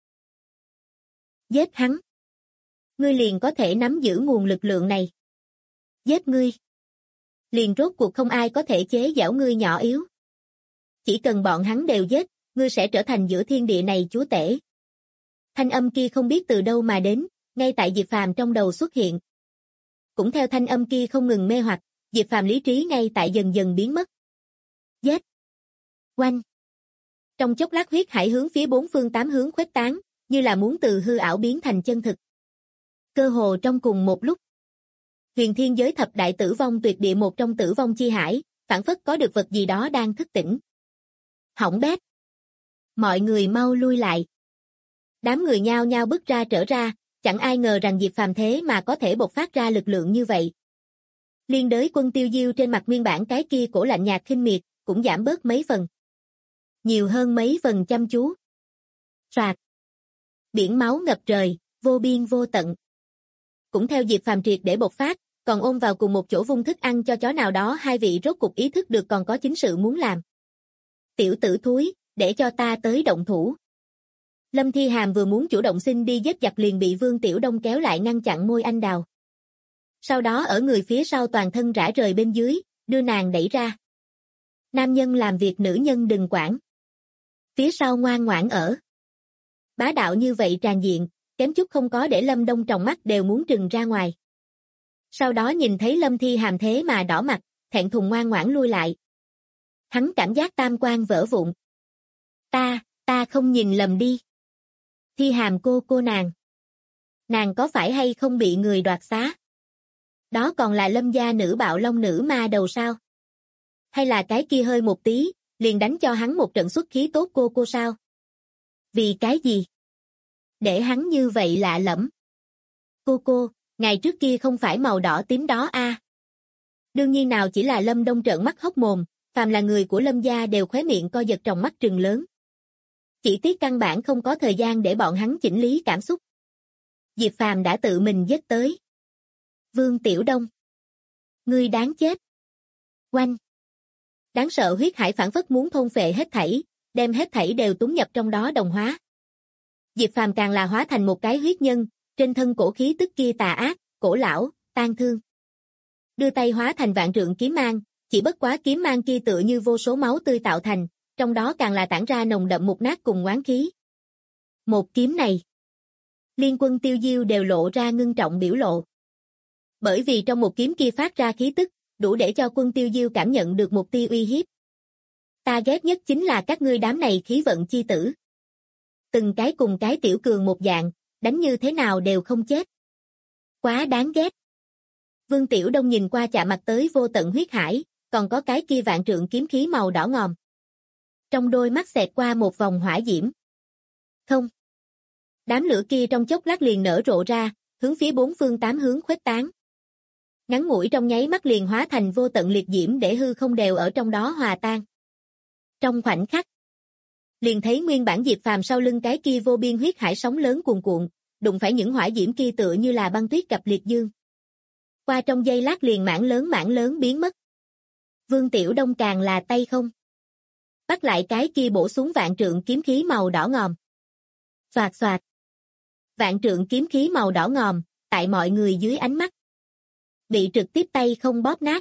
Giết hắn. Ngươi liền có thể nắm giữ nguồn lực lượng này. Giết ngươi. Liền rốt cuộc không ai có thể chế giễu ngươi nhỏ yếu. Chỉ cần bọn hắn đều giết, ngươi sẽ trở thành giữa thiên địa này chúa tể. Thanh âm kia không biết từ đâu mà đến, ngay tại Diệp Phàm trong đầu xuất hiện. Cũng theo thanh âm kia không ngừng mê hoặc, Diệp Phàm lý trí ngay tại dần dần biến mất. Giết. Oanh. Trong chốc lát huyết hải hướng phía bốn phương tám hướng khuếch tán, như là muốn từ hư ảo biến thành chân thực. Cơ hồ trong cùng một lúc. Huyền Thiên Giới thập đại tử vong tuyệt địa một trong tử vong chi hải, phảng phất có được vật gì đó đang thức tỉnh. Hỏng bét. Mọi người mau lui lại. Đám người nhao nhao bước ra trở ra, chẳng ai ngờ rằng Diệp Phàm thế mà có thể bộc phát ra lực lượng như vậy. Liên đới Quân Tiêu Diêu trên mặt nguyên bản cái kia cổ lạnh nhạt khinh miệt, cũng giảm bớt mấy phần. Nhiều hơn mấy phần chăm chú. Soạt. Biển máu ngập trời, vô biên vô tận. Cũng theo Diệp Phàm triệt để bộc phát, còn ôm vào cùng một chỗ vung thức ăn cho chó nào đó, hai vị rốt cục ý thức được còn có chính sự muốn làm. Tiểu tử thúi, để cho ta tới động thủ. Lâm Thi Hàm vừa muốn chủ động xin đi giết giặc liền bị Vương Tiểu Đông kéo lại ngăn chặn môi anh đào. Sau đó ở người phía sau toàn thân rã rời bên dưới, đưa nàng đẩy ra. Nam nhân làm việc nữ nhân đừng quản. Phía sau ngoan ngoãn ở. Bá đạo như vậy tràn diện, kém chút không có để Lâm Đông tròng mắt đều muốn trừng ra ngoài. Sau đó nhìn thấy Lâm Thi Hàm thế mà đỏ mặt, thẹn thùng ngoan ngoãn lui lại. Hắn cảm giác tam quan vỡ vụn. Ta không nhìn lầm đi. Thi Hàm cô nàng. Nàng có phải hay không bị người đoạt xá? Đó còn là Lâm gia nữ bạo long nữ ma đầu sao? Hay là cái kia hơi một tí, liền đánh cho hắn một trận xuất khí tốt cô sao? Vì cái gì? Để hắn như vậy lạ lẫm. Cô, ngày trước kia không phải màu đỏ tím đó a? Đương nhiên nào chỉ là Lâm Đông trợn mắt hốc mồm, phàm là người của Lâm gia đều khóe miệng co giật tròng mắt trừng lớn. Chỉ tiếc căn bản không có thời gian để bọn hắn chỉnh lý cảm xúc. Diệp Phàm đã tự mình giết tới. Vương Tiểu Đông. Ngươi đáng chết. Oanh. Đáng sợ huyết hải phảng phất muốn thôn phệ hết thảy, đem hết thảy đều túng nhập trong đó đồng hóa. Diệp Phàm càng là hóa thành một cái huyết nhân, trên thân cổ khí tức kia tà ác, cổ lão, tang thương. Đưa tay hóa thành vạn trượng kiếm mang, chỉ bất quá kiếm mang kia tựa như vô số máu tươi tạo thành, trong đó càng là tản ra nồng đậm mục nát cùng oán khí. Một kiếm này, Liên Quân Tiêu Diêu đều lộ ra ngưng trọng biểu lộ. Bởi vì trong một kiếm kia phát ra khí tức, đủ để cho Quân Tiêu Diêu cảm nhận được một tia uy hiếp. Ta ghét nhất chính là các ngươi đám này khí vận chi tử. Từng cái cùng cái tiểu cường một dạng, đánh như thế nào đều không chết. Quá đáng ghét. Vương Tiểu Đông nhìn qua chạm mặt tới vô tận huyết hải, còn có cái kia vạn trượng kiếm khí màu đỏ ngòm. Trong đôi mắt xẹt qua một vòng hỏa diễm. Không. Đám lửa kia trong chốc lát liền nở rộ ra, hướng phía bốn phương tám hướng khuếch tán. Ngắn ngủi trong nháy mắt liền hóa thành vô tận liệt diễm để hư không đều ở trong đó hòa tan. Trong khoảnh khắc, liền thấy nguyên bản Diệp Phàm sau lưng cái kia vô biên huyết hải sóng lớn cuồn cuộn, đụng phải những hỏa diễm kia tựa như là băng tuyết gặp liệt dương. Qua trong giây lát liền mảng lớn biến mất. Vương Tiểu Đông càng là tay không. Bắt lại cái kia bổ xuống vạn trượng kiếm khí màu đỏ ngòm. Xoạt xoạt. Vạn trượng kiếm khí màu đỏ ngòm, tại mọi người dưới ánh mắt. Bị trực tiếp tay không bóp nát.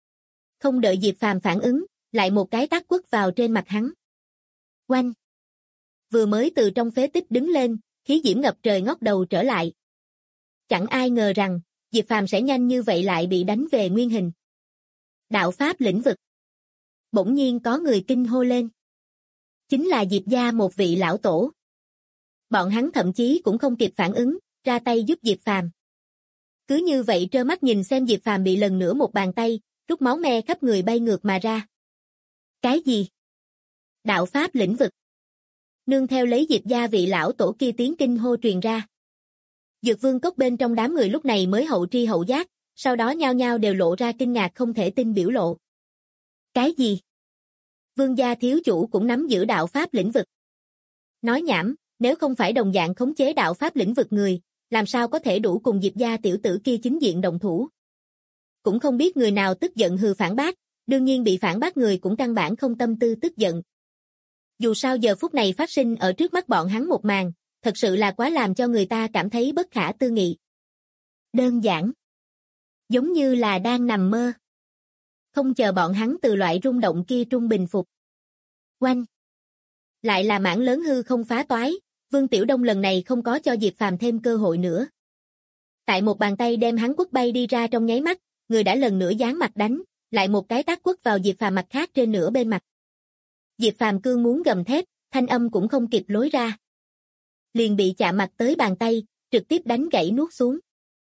Không đợi Diệp Phàm phản ứng, lại một cái tát quất vào trên mặt hắn. Oanh. Vừa mới từ trong phế tích đứng lên, khí diễm ngập trời ngóc đầu trở lại. Chẳng ai ngờ rằng, Diệp Phàm sẽ nhanh như vậy lại bị đánh về nguyên hình. Đạo pháp lĩnh vực. Bỗng nhiên có người kinh hô lên. Chính là Diệp gia một vị lão tổ. Bọn hắn thậm chí cũng không kịp phản ứng, ra tay giúp Diệp Phàm. Cứ như vậy trơ mắt nhìn xem Diệp Phàm bị lần nữa một bàn tay, rút máu me khắp người bay ngược mà ra. Cái gì? Đạo pháp lĩnh vực. Nương theo lấy Diệp gia vị lão tổ kia tiếng kinh hô truyền ra. Dược Vương cốc bên trong đám người lúc này mới hậu tri hậu giác, sau đó nhao nhao đều lộ ra kinh ngạc không thể tin biểu lộ. Cái gì? Vương gia thiếu chủ cũng nắm giữ đạo pháp lĩnh vực. Nói nhảm, nếu không phải đồng dạng khống chế đạo pháp lĩnh vực người, làm sao có thể đủ cùng Diệp gia tiểu tử kia chính diện động thủ? Cũng không biết người nào tức giận hừ phản bác, đương nhiên bị phản bác người cũng căn bản không tâm tư tức giận. Dù sao giờ phút này phát sinh ở trước mắt bọn hắn một màn, thật sự là quá làm cho người ta cảm thấy bất khả tư nghị. Đơn giản. Giống như là đang nằm mơ. Không chờ bọn hắn từ loại rung động kia trung bình phục. Oanh. Lại là mảng lớn hư không phá toái, Vương Tiểu Đông lần này không có cho Diệp Phàm thêm cơ hội nữa. Tại một bàn tay đem hắn quất bay đi ra trong nháy mắt, người đã lần nữa giáng mặt đánh, lại một cái tát quất vào Diệp Phàm mặt khác trên nửa bên mặt. Diệp Phàm cương muốn gầm thét, thanh âm cũng không kịp lối ra. Liền bị chạm mặt tới bàn tay, trực tiếp đánh gãy nuốt xuống.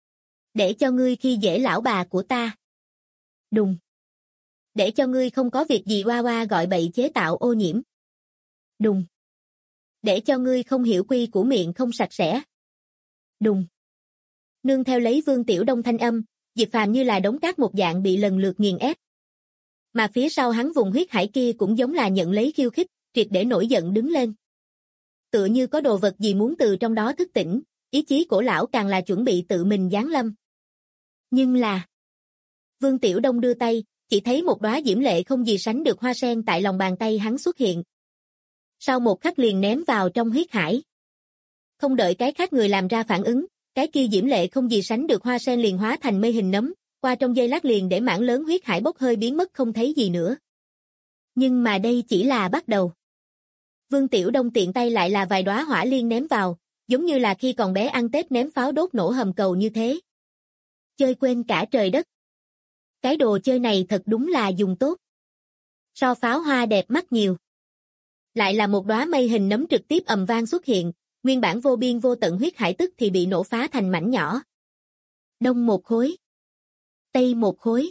Để cho ngươi khi dễ lão bà của ta. Đùng. Để cho ngươi không có việc gì oa oa gọi bậy chế tạo ô nhiễm. Đùng. Để cho ngươi không hiểu quy của miệng không sạch sẽ. Đùng. Nương theo lấy Vương Tiểu Đông thanh âm, Diệp Phàm như là đống cát một dạng bị lần lượt nghiền ép. Mà phía sau hắn vùng huyết hải kia cũng giống là nhận lấy khiêu khích, triệt để nổi giận đứng lên. Tựa như có đồ vật gì muốn từ trong đó thức tỉnh, ý chí cổ lão càng là chuẩn bị tự mình giáng lâm. Nhưng là... Vương Tiểu Đông đưa tay, chỉ thấy một đóa diễm lệ không gì sánh được hoa sen tại lòng bàn tay hắn xuất hiện. Sau một khắc liền ném vào trong huyết hải. Không đợi cái khác người làm ra phản ứng, cái kia diễm lệ không gì sánh được hoa sen liền hóa thành mây hình nấm, qua trong giây lát liền để mảng lớn huyết hải bốc hơi biến mất không thấy gì nữa. Nhưng mà đây chỉ là bắt đầu. Vương Tiểu Đông tiện tay lại là vài đóa hỏa liên ném vào, giống như là khi còn bé ăn Tết ném pháo đốt nổ hầm cầu như thế. Chơi quên cả trời đất. Cái đồ chơi này thật đúng là dùng tốt. So pháo hoa đẹp mắt nhiều. Lại là một đóa mây hình nấm trực tiếp ầm vang xuất hiện, nguyên bản vô biên vô tận huyết hải tức thì bị nổ phá thành mảnh nhỏ. Đông một khối. Tây một khối.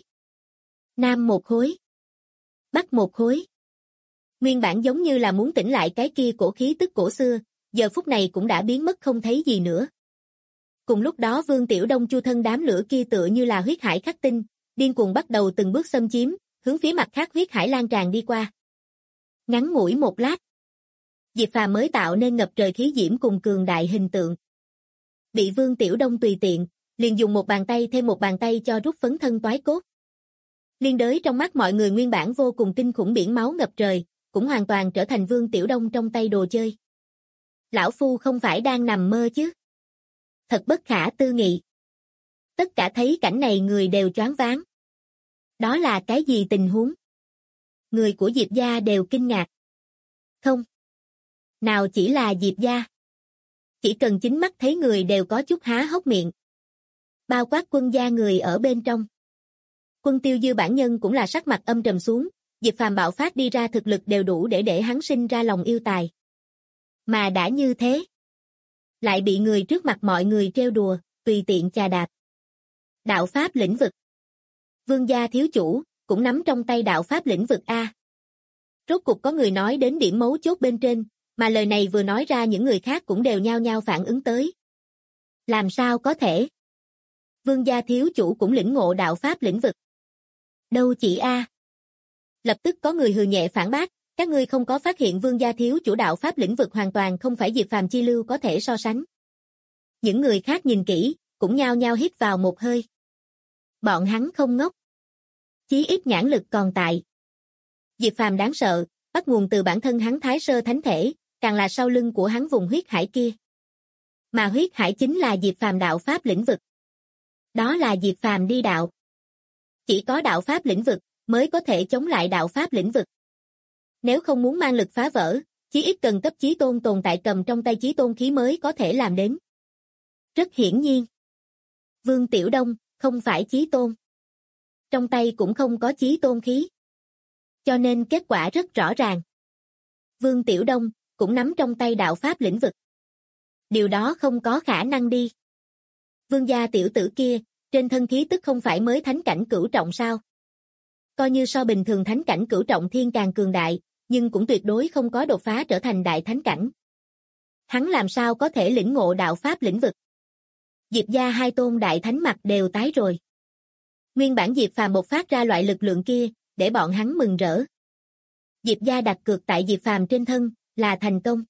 Nam một khối. Bắc một khối. Nguyên bản giống như là muốn tỉnh lại cái kia cổ khí tức cổ xưa, giờ phút này cũng đã biến mất không thấy gì nữa. Cùng lúc đó Vương Tiểu Đông chu thân đám lửa kia tựa như là huyết hải khắc tinh, điên cuồng bắt đầu từng bước xâm chiếm, hướng phía mặt khác huyết hải lan tràn đi qua. Ngắn ngủi một lát, Diệp Phàm mới tạo nên ngập trời khí diễm cùng cường đại hình tượng. Bị Vương Tiểu Đông tùy tiện, liền dùng một bàn tay thêm một bàn tay cho rút phấn thân toái cốt. Liên đới trong mắt mọi người nguyên bản vô cùng kinh khủng biển máu ngập trời, cũng hoàn toàn trở thành Vương Tiểu Đông trong tay đồ chơi. Lão Phu không phải đang nằm mơ chứ? Thật bất khả tư nghị. Tất cả thấy cảnh này người đều choáng váng. Đó là cái gì tình huống? Người của Diệp gia đều kinh ngạc. Không. Nào chỉ là Diệp gia. Chỉ cần chính mắt thấy người đều có chút há hốc miệng. Bao quát Quân gia người ở bên trong. Quân Tiêu Dư bản nhân cũng là sắc mặt âm trầm xuống, Diệp Phàm bạo phát đi ra thực lực đều đủ để hắn sinh ra lòng yêu tài. Mà đã như thế, lại bị người trước mặt mọi người trêu đùa, tùy tiện chà đạp. Đạo pháp lĩnh vực. Vương gia thiếu chủ, cũng nắm trong tay đạo pháp lĩnh vực A. Rốt cục có người nói đến điểm mấu chốt bên trên, mà lời này vừa nói ra những người khác cũng đều nhao nhao phản ứng tới. Làm sao có thể? Vương gia thiếu chủ cũng lĩnh ngộ đạo pháp lĩnh vực. Đâu chỉ A. Lập tức có người hừ nhẹ phản bác, các ngươi không có phát hiện vương gia thiếu chủ đạo pháp lĩnh vực hoàn toàn không phải Diệp Phàm chi lưu có thể so sánh. Những người khác nhìn kỹ, cũng nhao nhao hít vào một hơi. Bọn hắn không ngốc. Chí ít nhãn lực còn tại. Diệp Phàm đáng sợ, bắt nguồn từ bản thân hắn Thái Sơ Thánh Thể, càng là sau lưng của hắn vùng huyết hải kia. Mà huyết hải chính là Diệp Phàm đạo pháp lĩnh vực. Đó là Diệp Phàm đi đạo. Chỉ có đạo pháp lĩnh vực mới có thể chống lại đạo pháp lĩnh vực. Nếu không muốn mang lực phá vỡ, chí ít cần cấp chí tôn tồn tại cầm trong tay chí tôn khí mới có thể làm đến. Rất hiển nhiên. Vương Tiểu Đông không phải chí tôn. Trong tay cũng không có chí tôn khí. Cho nên kết quả rất rõ ràng. Vương Tiểu Đông cũng nắm trong tay đạo pháp lĩnh vực. Điều đó không có khả năng đi. Vương gia tiểu tử kia, trên thân khí tức không phải mới thánh cảnh cửu trọng sao? Coi như so bình thường thánh cảnh cửu trọng thiên càng cường đại, nhưng cũng tuyệt đối không có đột phá trở thành đại thánh cảnh. Hắn làm sao có thể lĩnh ngộ đạo pháp lĩnh vực? Diệp gia hai tôn đại thánh mặt đều tái rồi. Nguyên bản Diệp Phàm bộc phát ra loại lực lượng kia, để bọn hắn mừng rỡ. Diệp gia đặt cược tại Diệp Phàm trên thân, là thành công.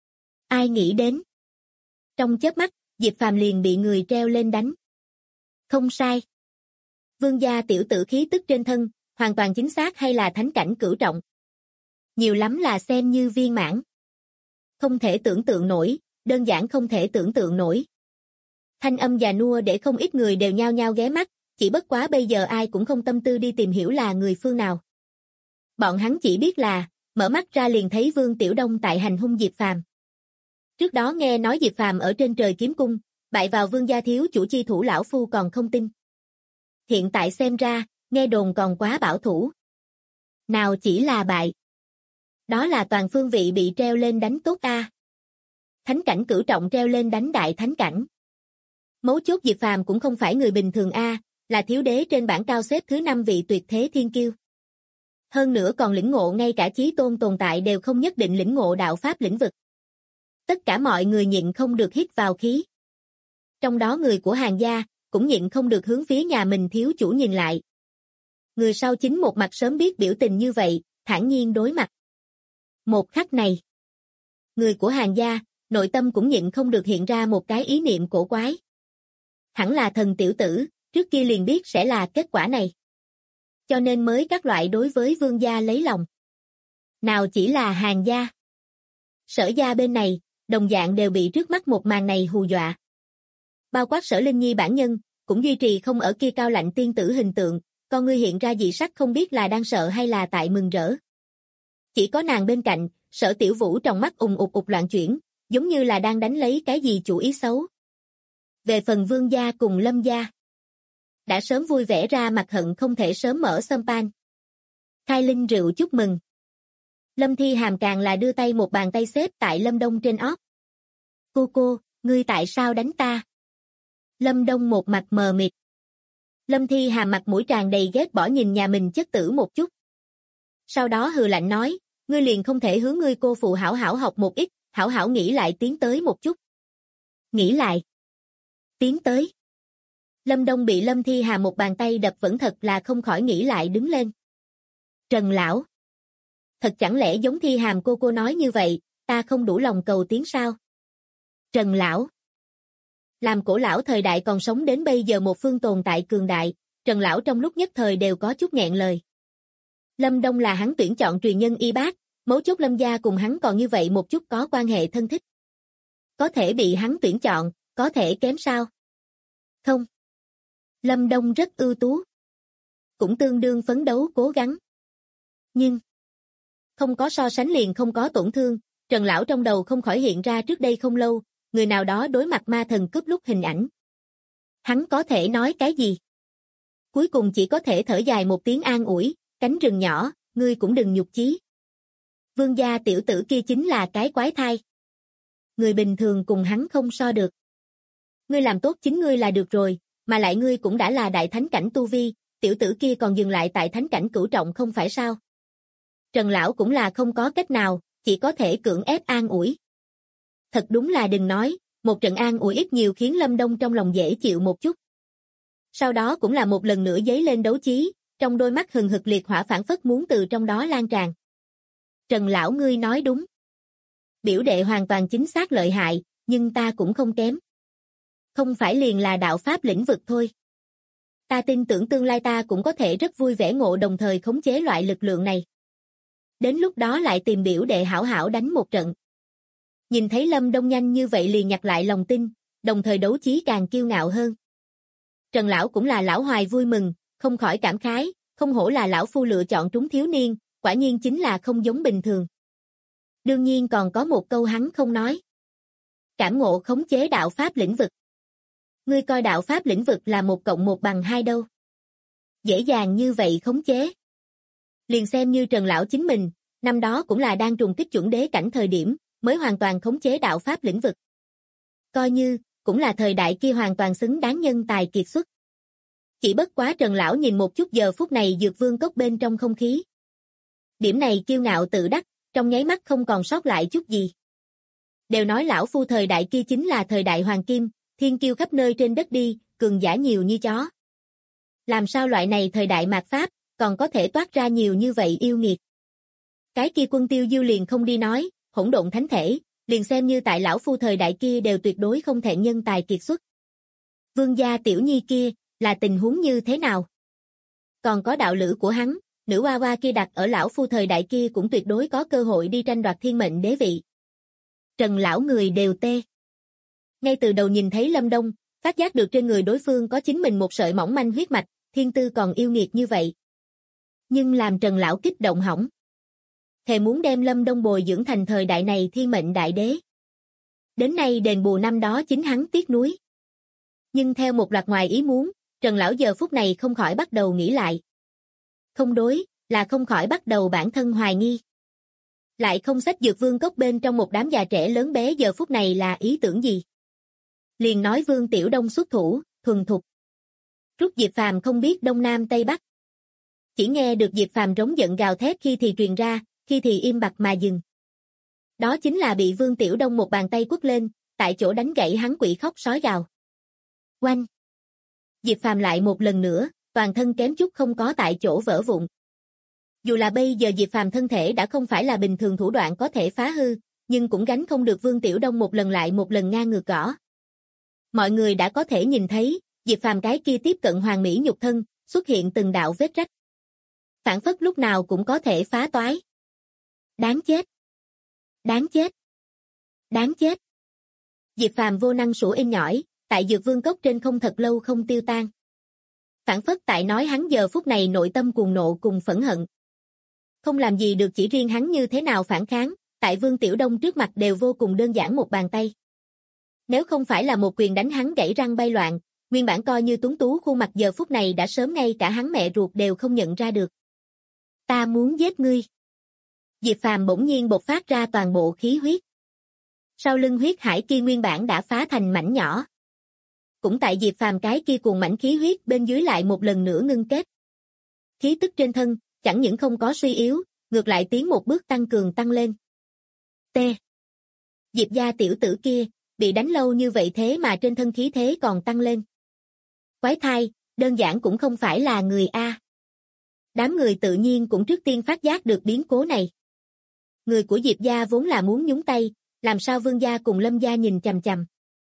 Ai nghĩ đến? Trong chớp mắt, Diệp Phàm liền bị người treo lên đánh. Không sai. Vương gia tiểu tử khí tức trên thân, hoàn toàn chính xác hay là thánh cảnh cửu trọng. Nhiều lắm là xem như viên mãn. Không thể tưởng tượng nổi, đơn giản không thể tưởng tượng nổi. Thanh âm già nua để không ít người đều nhao nhao ghé mắt, chỉ bất quá bây giờ ai cũng không tâm tư đi tìm hiểu là người phương nào. Bọn hắn chỉ biết là, mở mắt ra liền thấy Vương Tiểu Đông tại hành hung Diệp Phàm. Trước đó nghe nói Diệp Phàm ở trên trời kiếm cung, bại vào vương gia thiếu chủ chi thủ lão phu còn không tin. Hiện tại xem ra, nghe đồn còn quá bảo thủ. Nào chỉ là bại. Đó là toàn phương vị bị treo lên đánh tốt a. Thánh cảnh cửu trọng treo lên đánh đại thánh cảnh. Mấu chốt Diệp Phàm cũng không phải người bình thường a, là thiếu đế trên bảng cao xếp thứ 5 vị tuyệt thế thiên kiêu. Hơn nữa còn lĩnh ngộ ngay cả chí tôn tồn tại đều không nhất định lĩnh ngộ đạo pháp lĩnh vực. Tất cả mọi người nhịn không được hít vào khí. Trong đó người của Hàn gia cũng nhịn không được hướng phía nhà mình thiếu chủ nhìn lại. Người sau chính một mặt sớm biết biểu tình như vậy, thản nhiên đối mặt. Một khắc này, người của Hàn gia, nội tâm cũng nhịn không được hiện ra một cái ý niệm cổ quái. Hẳn là thần tiểu tử, trước kia liền biết sẽ là kết quả này. Cho nên mới các loại đối với vương gia lấy lòng. Nào chỉ là Hàn gia. Sở gia bên này, đồng dạng đều bị trước mắt một màn này hù dọa. Bao quát Sở Linh Nhi bản nhân, cũng duy trì không ở kia cao lạnh tiên tử hình tượng, con ngươi hiện ra dị sắc không biết là đang sợ hay là tại mừng rỡ. Chỉ có nàng bên cạnh, Sở Tiểu Vũ trong mắt ùng ục loạn chuyển, giống như là đang đánh lấy cái gì chủ ý xấu. Về phần Vương gia cùng Lâm gia, đã sớm vui vẻ ra mặt hận không thể sớm mở champagne. Khai linh rượu chúc mừng. Lâm Thi Hàm càng là đưa tay một bàn tay xếp tại Lâm Đông trên ót. Cô, ngươi tại sao đánh ta? Lâm Đông một mặt mờ mịt. Lâm Thi Hàm mặt mũi tràn đầy ghét bỏ nhìn nhà mình chất tử một chút. Sau đó hừ lạnh nói, ngươi liền không thể hướng ngươi cô phụ hảo hảo học một ít, hảo hảo nghĩ lại tiến tới một chút. Nghĩ lại. Tiến tới. Lâm Đông bị Lâm Thi Hàm một bàn tay đập vẫn thật là không khỏi nghĩ lại đứng lên. Trần lão. Thật chẳng lẽ giống Thi Hàm cô nói như vậy, ta không đủ lòng cầu tiến sao? Trần lão. Làm cổ lão thời đại còn sống đến bây giờ một phương tồn tại cường đại, Trần lão trong lúc nhất thời đều có chút nghẹn lời. Lâm Đông là hắn tuyển chọn truyền nhân y bác, mấu chốt Lâm gia cùng hắn còn như vậy một chút có quan hệ thân thích. Có thể bị hắn tuyển chọn, có thể kém sao? Không. Lâm Đông rất ưu tú. Cũng tương đương phấn đấu cố gắng. Nhưng không có so sánh liền không có tổn thương, Trần lão trong đầu không khỏi hiện ra trước đây không lâu, người nào đó đối mặt ma thần cướp lúc hình ảnh. Hắn có thể nói cái gì? Cuối cùng chỉ có thể thở dài một tiếng an ủi, cánh rừng nhỏ, ngươi cũng đừng nhục chí. Vương gia tiểu tử kia chính là cái quái thai. Người bình thường cùng hắn không so được. Ngươi làm tốt chính ngươi là được rồi, mà lại ngươi cũng đã là đại thánh cảnh tu vi, tiểu tử kia còn dừng lại tại thánh cảnh cửu trọng không phải sao? Trần lão cũng là không có cách nào, chỉ có thể cưỡng ép an ủi. Thật đúng là đừng nói, một trận an ủi ít nhiều khiến Lâm Đông trong lòng dễ chịu một chút. Sau đó cũng là một lần nữa dấy lên đấu chí, trong đôi mắt hừng hực liệt hỏa phảng phất muốn từ trong đó lan tràn. Trần lão ngươi nói đúng. Biểu đệ hoàn toàn chính xác lợi hại, nhưng ta cũng không kém. Không phải liền là đạo pháp lĩnh vực thôi. Ta tin tưởng tương lai ta cũng có thể rất vui vẻ ngộ đồng thời khống chế loại lực lượng này. Đến lúc đó lại tìm biểu đệ hảo hảo đánh một trận. Nhìn thấy Lâm Đông nhanh như vậy liền nhặt lại lòng tin, đồng thời đấu chí càng kiêu ngạo hơn. Trần lão cũng là lão hoài vui mừng, không khỏi cảm khái, không hổ là lão phu lựa chọn trúng thiếu niên, quả nhiên chính là không giống bình thường. Đương nhiên còn có một câu hắn không nói. Cảm ngộ khống chế đạo pháp lĩnh vực. Ngươi coi đạo pháp lĩnh vực là 1+1=2 đâu. Dễ dàng như vậy khống chế. Liền xem như Trần lão chính mình, năm đó cũng là đang trùng kích chuẩn đế cảnh thời điểm, mới hoàn toàn khống chế đạo pháp lĩnh vực. Coi như, cũng là thời đại kia hoàn toàn xứng đáng nhân tài kiệt xuất. Chỉ bất quá Trần lão nhìn một chút giờ phút này dược vương cốc bên trong không khí. Điểm này kiêu ngạo tự đắc, trong nháy mắt không còn sót lại chút gì. Đều nói lão phu thời đại kia chính là thời đại hoàng kim, thiên kiêu khắp nơi trên đất đi, cường giả nhiều như chó. Làm sao loại này thời đại mạt Pháp, còn có thể toát ra nhiều như vậy yêu nghiệt. Cái kia Quân Tiêu Diêu liền không đi nói, hỗn độn thánh thể, liền xem như tại lão phu thời đại kia đều tuyệt đối không thể nhân tài kiệt xuất. Vương gia tiểu nhi kia, là tình huống như thế nào? Còn có đạo lữ của hắn, nữ hoa hoa kia đặt ở lão phu thời đại kia cũng tuyệt đối có cơ hội đi tranh đoạt thiên mệnh đế vị. Trần lão người đều tê. Ngay từ đầu nhìn thấy Lâm Đông, phát giác được trên người đối phương có chính mình một sợi mỏng manh huyết mạch, thiên tư còn yêu nghiệt như vậy. Nhưng làm Trần lão kích động hỏng. Thề muốn đem Lâm Đông bồi dưỡng thành thời đại này thiên mệnh đại đế. Đến nay đền bù năm đó chính hắn tiếc nuối. Nhưng theo một loạt ngoài ý muốn, Trần lão giờ phút này không khỏi bắt đầu nghĩ lại. Không đối, là không khỏi bắt đầu bản thân hoài nghi. Lại không sách dược vương cốc bên trong một đám già trẻ lớn bé giờ phút này là ý tưởng gì? Liền nói Vương Tiểu Đông xuất thủ, thuần thục. Rút Diệp Phàm không biết đông nam tây bắc. Chỉ nghe được Diệp Phàm rống giận gào thét khi thì truyền ra, khi thì im bặt mà dừng. Đó chính là bị Vương Tiểu Đông một bàn tay quất lên, tại chỗ đánh gãy hắn quỷ khóc sói gào. Oanh! Diệp Phàm lại một lần nữa, toàn thân kém chút không có tại chỗ vỡ vụn. Dù là bây giờ Diệp Phàm thân thể đã không phải là bình thường thủ đoạn có thể phá hư, nhưng cũng gánh không được Vương Tiểu Đông một lần lại một lần ngang ngược gõ. Mọi người đã có thể nhìn thấy, Diệp Phàm cái kia tiếp cận hoàng mỹ nhục thân, xuất hiện từng đạo vết rách. Phản phất lúc nào cũng có thể phá toái. Đáng chết! Đáng chết! Đáng chết! Diệp Phàm vô năng sủa inh nhỏi, tại dược vương cốc trên không thật lâu không tiêu tan. Phản phất tại nói hắn giờ phút này nội tâm cuồng nộ cùng phẫn hận. Không làm gì được chỉ riêng hắn như thế nào phản kháng, tại Vương Tiểu Đông trước mặt đều vô cùng đơn giản một bàn tay. Nếu không phải là một quyền đánh hắn gãy răng bay loạn, nguyên bản coi như tuấn tú khuôn mặt giờ phút này đã sớm ngay cả hắn mẹ ruột đều không nhận ra được. Ta muốn giết ngươi. Diệp Phàm bỗng nhiên bộc phát ra toàn bộ khí huyết. Sau lưng huyết hải kia nguyên bản đã phá thành mảnh nhỏ. Cũng tại Diệp Phàm cái kia cuồng mảnh khí huyết bên dưới lại một lần nữa ngưng kết. Khí tức trên thân, chẳng những không có suy yếu, ngược lại tiến một bước tăng cường tăng lên. T. Diệp gia tiểu tử kia, bị đánh lâu như vậy thế mà trên thân khí thế còn tăng lên. Quái thai, đơn giản cũng không phải là người A. Đám người tự nhiên cũng trước tiên phát giác được biến cố này. Người của Diệp gia vốn là muốn nhúng tay, làm sao Vương gia cùng Lâm gia nhìn chằm chằm.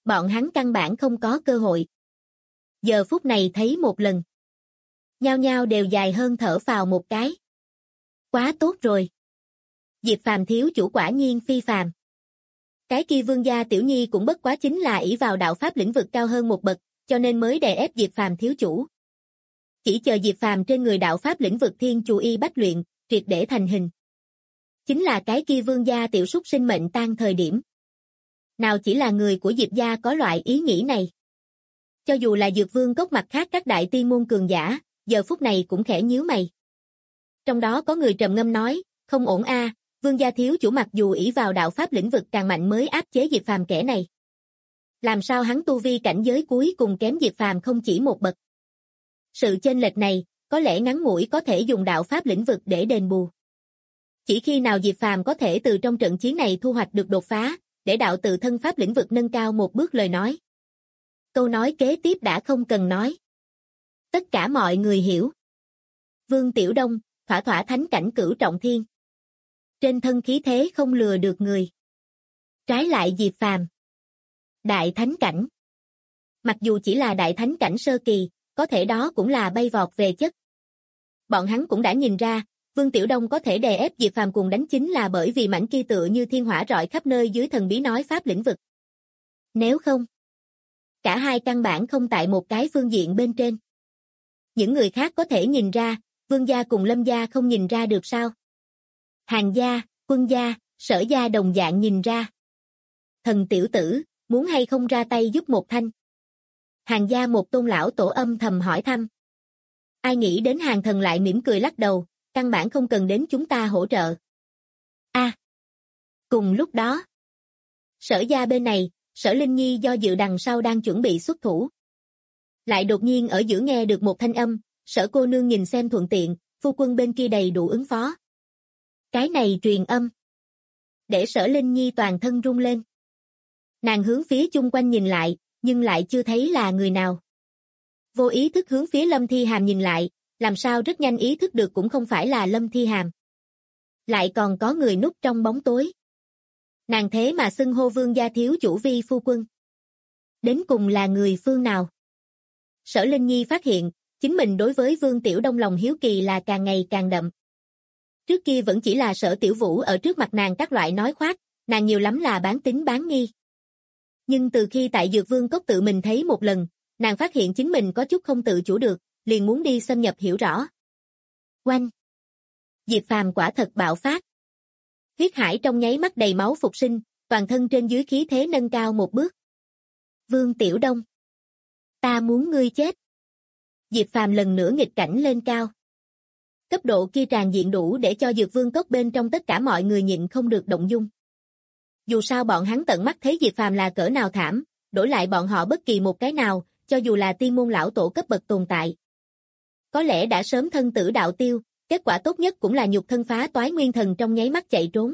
Bọn hắn căn bản không có cơ hội. Giờ phút này thấy một lần. Nhao nhao đều dài hơn thở phào một cái. Quá tốt rồi. Diệp Phàm thiếu chủ quả nhiên phi phàm. Cái kia Vương gia tiểu nhi cũng bất quá chính là ỷ vào đạo pháp lĩnh vực cao hơn một bậc, cho nên mới đè ép Diệp Phàm thiếu chủ. Chỉ chờ Diệp Phàm trên người đạo pháp lĩnh vực thiên chu y bách luyện, triệt để thành hình. Chính là cái kia Vương gia tiểu súc sinh mệnh tan thời điểm. Nào chỉ là người của Diệp gia có loại ý nghĩ này. Cho dù là Dược Vương cốc mặt khác các đại tiên môn cường giả, giờ phút này cũng khẽ nhíu mày. Trong đó có người trầm ngâm nói, không ổn a, Vương gia thiếu chủ mặc dù ỷ vào đạo pháp lĩnh vực càng mạnh mới áp chế Diệp Phàm kẻ này. Làm sao hắn tu vi cảnh giới cuối cùng kém Diệp Phàm không chỉ một bậc. Sự chênh lệch này, có lẽ ngắn ngủi có thể dùng đạo pháp lĩnh vực để đền bù. Chỉ khi nào Diệp Phàm có thể từ trong trận chiến này thu hoạch được đột phá, để đạo tự thân pháp lĩnh vực nâng cao một bước lời nói. Câu nói kế tiếp đã không cần nói. Tất cả mọi người hiểu. Vương Tiểu Đông, thỏa thỏa thánh cảnh cửu trọng thiên. Trên thân khí thế không lừa được người. Trái lại Diệp Phàm. Đại thánh cảnh. Mặc dù chỉ là đại thánh cảnh sơ kỳ, có thể đó cũng là bay vọt về chất. Bọn hắn cũng đã nhìn ra, Vương Tiểu Đông có thể đè ép Diệp Phàm cùng đánh chính là bởi vì mảnh kia tựa như thiên hỏa rọi khắp nơi dưới thần bí nói pháp lĩnh vực. Nếu không, cả hai căn bản không tại một cái phương diện bên trên. Những người khác có thể nhìn ra, Vương gia cùng Lâm gia không nhìn ra được sao? Hàn gia, Quân gia, Sở gia đồng dạng nhìn ra. Thần tiểu tử, muốn hay không ra tay giúp một thanh? Hàn gia một tôn lão tổ âm thầm hỏi thăm. Ai nghĩ đến Hàn thần lại mỉm cười lắc đầu, căn bản không cần đến chúng ta hỗ trợ. Cùng lúc đó, Sở gia bên này, Sở Linh Nhi do dự đằng sau đang chuẩn bị xuất thủ. Lại đột nhiên ở giữa nghe được một thanh âm, Sở cô nương nhìn xem thuận tiện, phu quân bên kia đầy đủ ứng phó. Cái này truyền âm. Để Sở Linh Nhi toàn thân rung lên. Nàng hướng phía chung quanh nhìn lại, nhưng lại chưa thấy là người nào. Vô ý thức hướng phía Lâm Thi Hàm nhìn lại, làm sao rất nhanh ý thức được cũng không phải là Lâm Thi Hàm. Lại còn có người núp trong bóng tối. Nàng thế mà xưng hô Vương gia thiếu chủ vi phu quân. Đến cùng là người phương nào? Sở Linh Nhi phát hiện, chính mình đối với Vương Tiểu Đông lòng hiếu kỳ là càng ngày càng đậm. Trước kia vẫn chỉ là Sở Tiểu Vũ ở trước mặt nàng các loại nói khoác, nàng nhiều lắm là bán tín bán nghi. Nhưng từ khi tại Dược Vương cốc tự mình thấy một lần, nàng phát hiện chính mình có chút không tự chủ được, liền muốn đi xâm nhập hiểu rõ. Oanh! Diệp Phàm quả thật bạo phát. Huyết hải trong nháy mắt đầy máu phục sinh, toàn thân trên dưới khí thế nâng cao một bước. Vương Tiểu Đông! Ta muốn ngươi chết! Diệp Phàm lần nữa nghịch cảnh lên cao. Cấp độ kia tràn diện đủ để cho Dược Vương cốc bên trong tất cả mọi người nhịn không được động dung. Dù sao bọn hắn tận mắt thấy Diệp Phàm là cỡ nào thảm, đổi lại bọn họ bất kỳ một cái nào, cho dù là tiên môn lão tổ cấp bậc tồn tại. Có lẽ đã sớm thân tử đạo tiêu, kết quả tốt nhất cũng là nhục thân phá toái nguyên thần trong nháy mắt chạy trốn.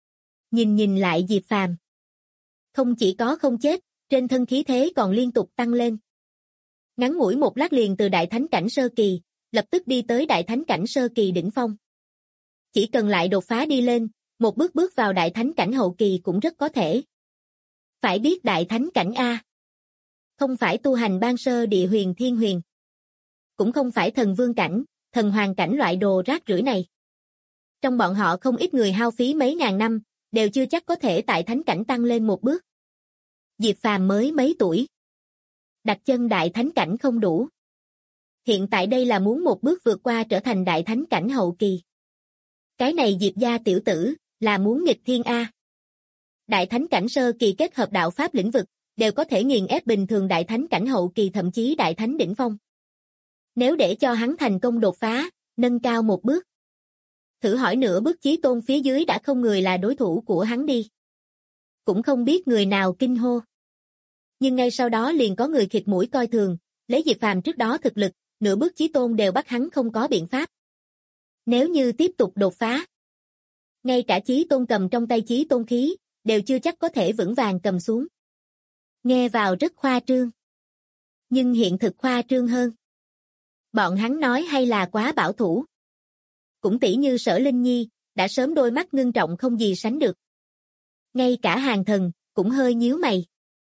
Nhìn lại Diệp Phàm. Không chỉ có không chết, trên thân khí thế còn liên tục tăng lên. Ngắn ngủi một lát liền từ đại thánh cảnh sơ kỳ, lập tức đi tới đại thánh cảnh sơ kỳ đỉnh phong. Chỉ cần lại đột phá đi lên, một bước bước vào đại thánh cảnh hậu kỳ cũng rất có thể. Phải biết đại thánh cảnh A. Không phải tu hành ban sơ địa huyền thiên huyền. Cũng không phải thần vương cảnh, thần hoàng cảnh loại đồ rác rưởi này. Trong bọn họ không ít người hao phí mấy ngàn năm, đều chưa chắc có thể tại thánh cảnh tăng lên một bước. Diệp Phàm mới mấy tuổi. Đặt chân đại thánh cảnh không đủ. Hiện tại đây là muốn một bước vượt qua trở thành đại thánh cảnh hậu kỳ. Cái này Diệp gia tiểu tử, là muốn nghịch thiên A. Đại thánh cảnh sơ kỳ kết hợp đạo pháp lĩnh vực, đều có thể nghiền ép bình thường đại thánh cảnh hậu kỳ thậm chí đại thánh đỉnh phong. Nếu để cho hắn thành công đột phá, nâng cao một bước. Thử hỏi nửa bước chí tôn phía dưới đã không người là đối thủ của hắn đi. Cũng không biết người nào kinh hô. Nhưng ngay sau đó liền có người khịt mũi coi thường, lấy Diệp Phàm trước đó thực lực, nửa bước chí tôn đều bắt hắn không có biện pháp. Nếu như tiếp tục đột phá, ngay cả chí tôn cầm trong tay chí tôn khí, đều chưa chắc có thể vững vàng cầm xuống. Nghe vào rất khoa trương. Nhưng hiện thực khoa trương hơn. Bọn hắn nói hay là quá bảo thủ. Cũng tỉ như Sở Linh Nhi, đã sớm đôi mắt ngưng trọng không gì sánh được. Ngay cả Hàn thần, cũng hơi nhíu mày.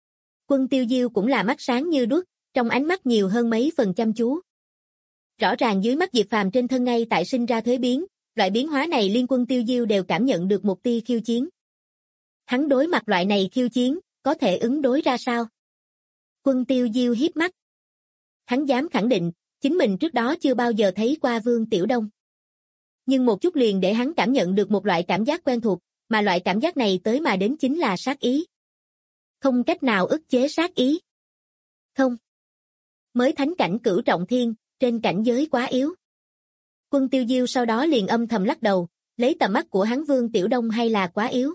Quân Tiêu Diêu cũng là mắt sáng như đuốc, trong ánh mắt nhiều hơn mấy phần chăm chú. Rõ ràng dưới mắt Diệp Phàm trên thân ngay tại sinh ra thuế biến, loại biến hóa này liên Quân Tiêu Diêu đều cảm nhận được một tia khiêu chiến. Hắn đối mặt loại này khiêu chiến, có thể ứng đối ra sao? Quân Tiêu Diêu hiếp mắt. Hắn dám khẳng định, chính mình trước đó chưa bao giờ thấy qua Vương Tiểu Đông. Nhưng một chút liền để hắn cảm nhận được một loại cảm giác quen thuộc, mà loại cảm giác này tới mà đến chính là sát ý. Không cách nào ức chế sát ý. Không. Mới thánh cảnh cửu trọng thiên, trên cảnh giới quá yếu. Quân Tiêu Diêu sau đó liền âm thầm lắc đầu, lấy tầm mắt của hắn Vương Tiểu Đông hay là quá yếu.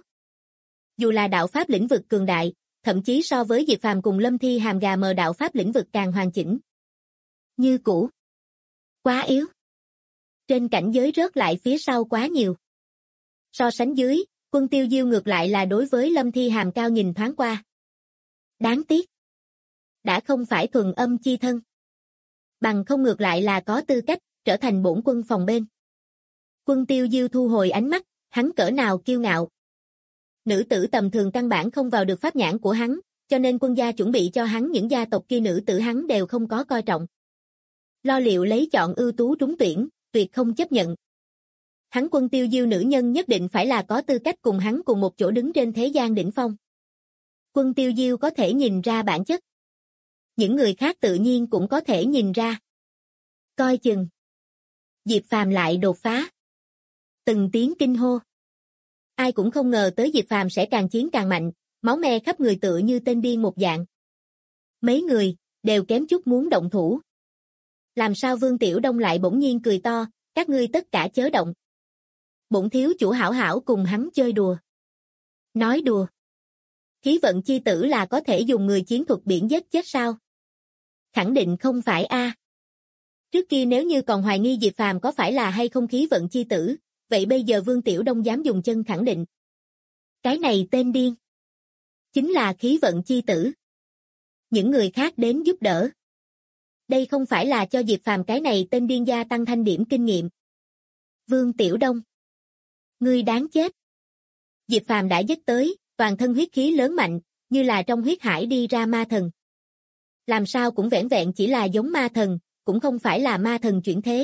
Dù là đạo pháp lĩnh vực cường đại, thậm chí so với Diệp Phàm cùng Lâm Thi Hàm gà mờ đạo pháp lĩnh vực càng hoàn chỉnh. Như cũ. Quá yếu. Trên cảnh giới rớt lại phía sau quá nhiều. So sánh dưới, Quân Tiêu Diêu ngược lại là đối với Lâm Thi Hàm cao nhìn thoáng qua. Đáng tiếc. Đã không phải thuần âm chi thân. Bằng không ngược lại là có tư cách, trở thành bổn quân phòng bên. Quân Tiêu Diêu thu hồi ánh mắt, hắn cỡ nào kiêu ngạo. Nữ tử tầm thường căn bản không vào được pháp nhãn của hắn, cho nên quân gia chuẩn bị cho hắn những gia tộc kia nữ tử hắn đều không có coi trọng. Lo liệu lấy chọn ưu tú trúng tuyển, tuyệt không chấp nhận. Hắn Quân Tiêu Diêu nữ nhân nhất định phải là có tư cách cùng hắn cùng một chỗ đứng trên thế gian đỉnh phong. Quân Tiêu Diêu có thể nhìn ra bản chất. Những người khác tự nhiên cũng có thể nhìn ra. Coi chừng. Diệp Phàm lại đột phá. Từng tiếng kinh hô. Ai cũng không ngờ tới Diệp Phàm sẽ càng chiến càng mạnh, máu me khắp người tựa như tên điên một dạng. Mấy người, đều kém chút muốn động thủ. Làm sao Vương Tiểu Đông lại bỗng nhiên cười to, các ngươi tất cả chớ động. Bổn thiếu chủ hảo hảo cùng hắn chơi đùa. Nói đùa. Khí vận chi tử là có thể dùng người chiến thuật biển giết chết sao? Khẳng định không phải a. Trước kia nếu như còn hoài nghi Diệp Phàm có phải là hay không khí vận chi tử, vậy bây giờ Vương Tiểu Đông dám dùng chân khẳng định. Cái này tên điên. Chính là khí vận chi tử. Những người khác đến giúp đỡ. Đây không phải là cho Diệp Phàm cái này tên điên gia tăng thanh điểm kinh nghiệm. Vương Tiểu Đông. Ngươi đáng chết. Diệp Phàm đã giết tới, toàn thân huyết khí lớn mạnh, như là trong huyết hải đi ra ma thần. Làm sao cũng vẻn vẹn chỉ là giống ma thần, cũng không phải là ma thần chuyển thế.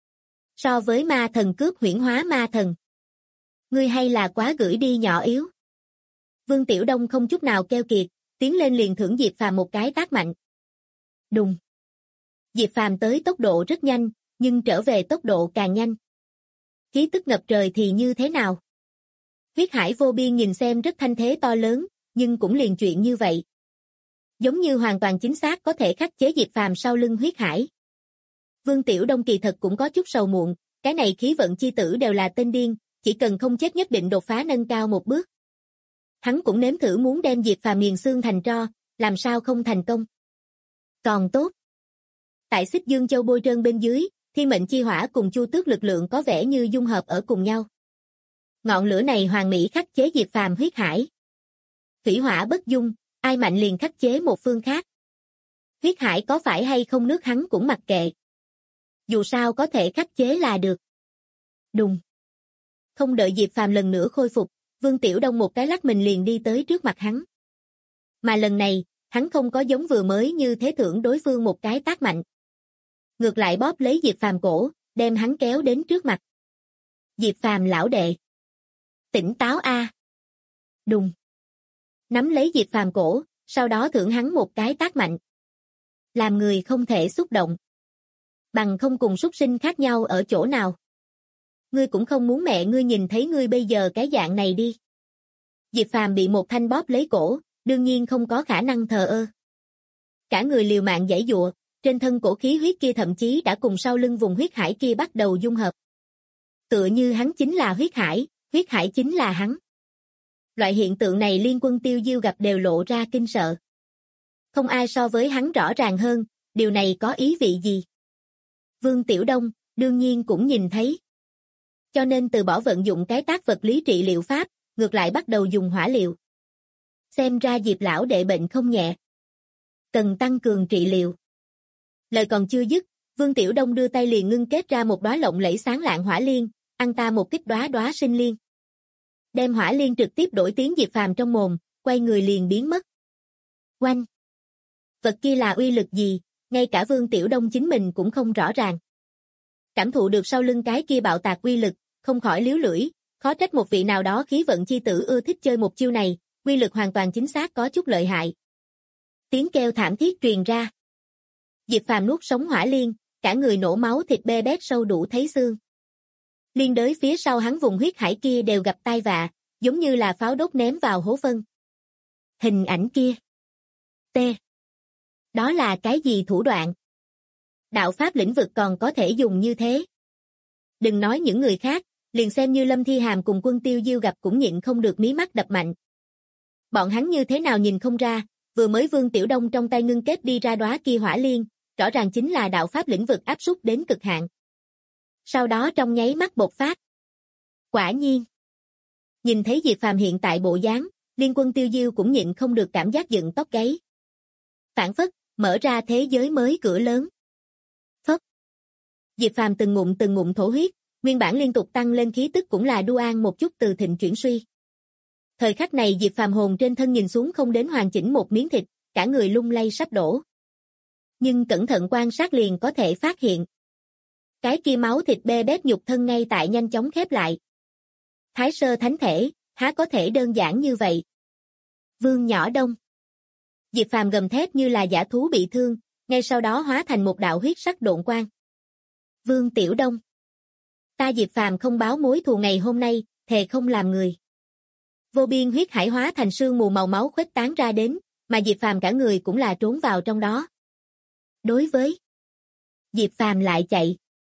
So với ma thần cướp huyễn hóa ma thần. Ngươi hay là quá gửi đi nhỏ yếu. Vương Tiểu Đông không chút nào keo kiệt, tiến lên liền thưởng Diệp Phàm một cái tát mạnh. Đùng. Diệp Phàm tới tốc độ rất nhanh, nhưng trở về tốc độ càng nhanh. Khí tức ngập trời thì như thế nào? Huyết hải vô biên nhìn xem rất thanh thế to lớn, nhưng cũng liền chuyện như vậy. Giống như hoàn toàn chính xác có thể khắc chế Diệp Phàm sau lưng huyết hải. Vương Tiểu Đông kỳ thật cũng có chút sầu muộn, cái này khí vận chi tử đều là tên điên, chỉ cần không chết nhất định đột phá nâng cao một bước. Hắn cũng nếm thử muốn đem Diệp Phàm nghiền xương thành tro, làm sao không thành công. Còn tốt. Tại Xích Dương Châu bôi trơn bên dưới, Thiên Mệnh Chi Hỏa cùng Chu Tước lực lượng có vẻ như dung hợp ở cùng nhau. Ngọn lửa này hoàn mỹ khắc chế Diệp Phàm huyết hải. Thủy hỏa bất dung, ai mạnh liền khắc chế một phương khác. Huyết hải có phải hay không nước hắn cũng mặc kệ. Dù sao có thể khắc chế là được. Đùng. Không đợi Diệp Phàm lần nữa khôi phục, Vương Tiểu Đông một cái lắc mình liền đi tới trước mặt hắn. Mà lần này, hắn không có giống vừa mới như thế thưởng đối phương một cái tát mạnh. Ngược lại bóp lấy Diệp Phàm cổ, đem hắn kéo đến trước mặt. Diệp Phàm lão đệ. Tỉnh táo a. Đùng. Nắm lấy Diệp Phàm cổ, sau đó thưởng hắn một cái tát mạnh. Làm người không thể xúc động. Bằng không cùng súc sinh khác nhau ở chỗ nào. Ngươi cũng không muốn mẹ ngươi nhìn thấy ngươi bây giờ cái dạng này đi. Diệp Phàm bị một thanh bóp lấy cổ, đương nhiên không có khả năng thờ ơ. Cả người liều mạng giãy giụa, trên thân cổ khí huyết kia thậm chí đã cùng sau lưng vùng huyết hải kia bắt đầu dung hợp. Tựa như hắn chính là huyết hải chính là hắn. Loại hiện tượng này liên Quân Tiêu Diêu gặp đều lộ ra kinh sợ. Không ai so với hắn rõ ràng hơn, điều này có ý vị gì? Vương Tiểu Đông, đương nhiên cũng nhìn thấy. Cho nên từ bỏ vận dụng cái tác vật lý trị liệu pháp, ngược lại bắt đầu dùng hỏa liệu. Xem ra Diệp lão đệ bệnh không nhẹ. Cần tăng cường trị liệu. Lời còn chưa dứt, Vương Tiểu Đông đưa tay liền ngưng kết ra một đóa lộng lẫy sáng lạng hỏa liên, ăn ta một kích đóa đóa sinh liên. Đem hỏa liên trực tiếp đổi tiến Diệp Phàm trong mồm, quay người liền biến mất. Oanh! Vật kia là uy lực gì, ngay cả Vương Tiểu Đông chính mình cũng không rõ ràng. Cảm thụ được sau lưng cái kia bạo tạc uy lực, không khỏi líu lưỡi, khó trách một vị nào đó khí vận chi tử ưa thích chơi một chiêu này, uy lực hoàn toàn chính xác có chút lợi hại. Tiếng kêu thảm thiết truyền ra. Diệp Phàm nuốt sống hỏa liên, cả người nổ máu thịt bê bét sâu đủ thấy xương. Liên đới phía sau hắn vùng huyết hải kia đều gặp tai vạ, giống như là pháo đốt ném vào hố phân. Hình ảnh kia. T. Đó là cái gì thủ đoạn? Đạo pháp lĩnh vực còn có thể dùng như thế. Đừng nói những người khác, liền xem như Lâm Thi Hàm cùng Quân Tiêu Diêu gặp cũng nhịn không được mí mắt đập mạnh. Bọn hắn như thế nào nhìn không ra, vừa mới Vương Tiểu Đông trong tay ngưng kết đi ra đóa kia hỏa liên, rõ ràng chính là đạo pháp lĩnh vực áp súc đến cực hạn. Sau đó trong nháy mắt bộc phát. Quả nhiên. Nhìn thấy Diệp Phàm hiện tại bộ dáng, liên Quân Tiêu Diêu cũng nhịn không được cảm giác dựng tóc gáy. Phản phất, mở ra thế giới mới cửa lớn. Phất. Diệp Phàm từng ngụm thổ huyết, nguyên bản liên tục tăng lên khí tức cũng là đu an một chút từ thịnh chuyển suy. Thời khắc này Diệp Phàm hồn trên thân nhìn xuống không đến hoàn chỉnh một miếng thịt, cả người lung lay sắp đổ. Nhưng cẩn thận quan sát liền có thể phát hiện. Cái kia máu thịt bê bết nhục thân ngay tại nhanh chóng khép lại. Thái sơ thánh thể, há có thể đơn giản như vậy. Vương Nhỏ Đông. Diệp Phàm gầm thét như là dã thú bị thương, ngay sau đó hóa thành một đạo huyết sắc độn quang. Vương Tiểu Đông. Ta Diệp Phàm không báo mối thù ngày hôm nay, thề không làm người. Vô biên huyết hải hóa thành sương mù màu máu khuếch tán ra đến, mà Diệp Phàm cả người cũng là trốn vào trong đó. Đối với Diệp Phàm lại chạy.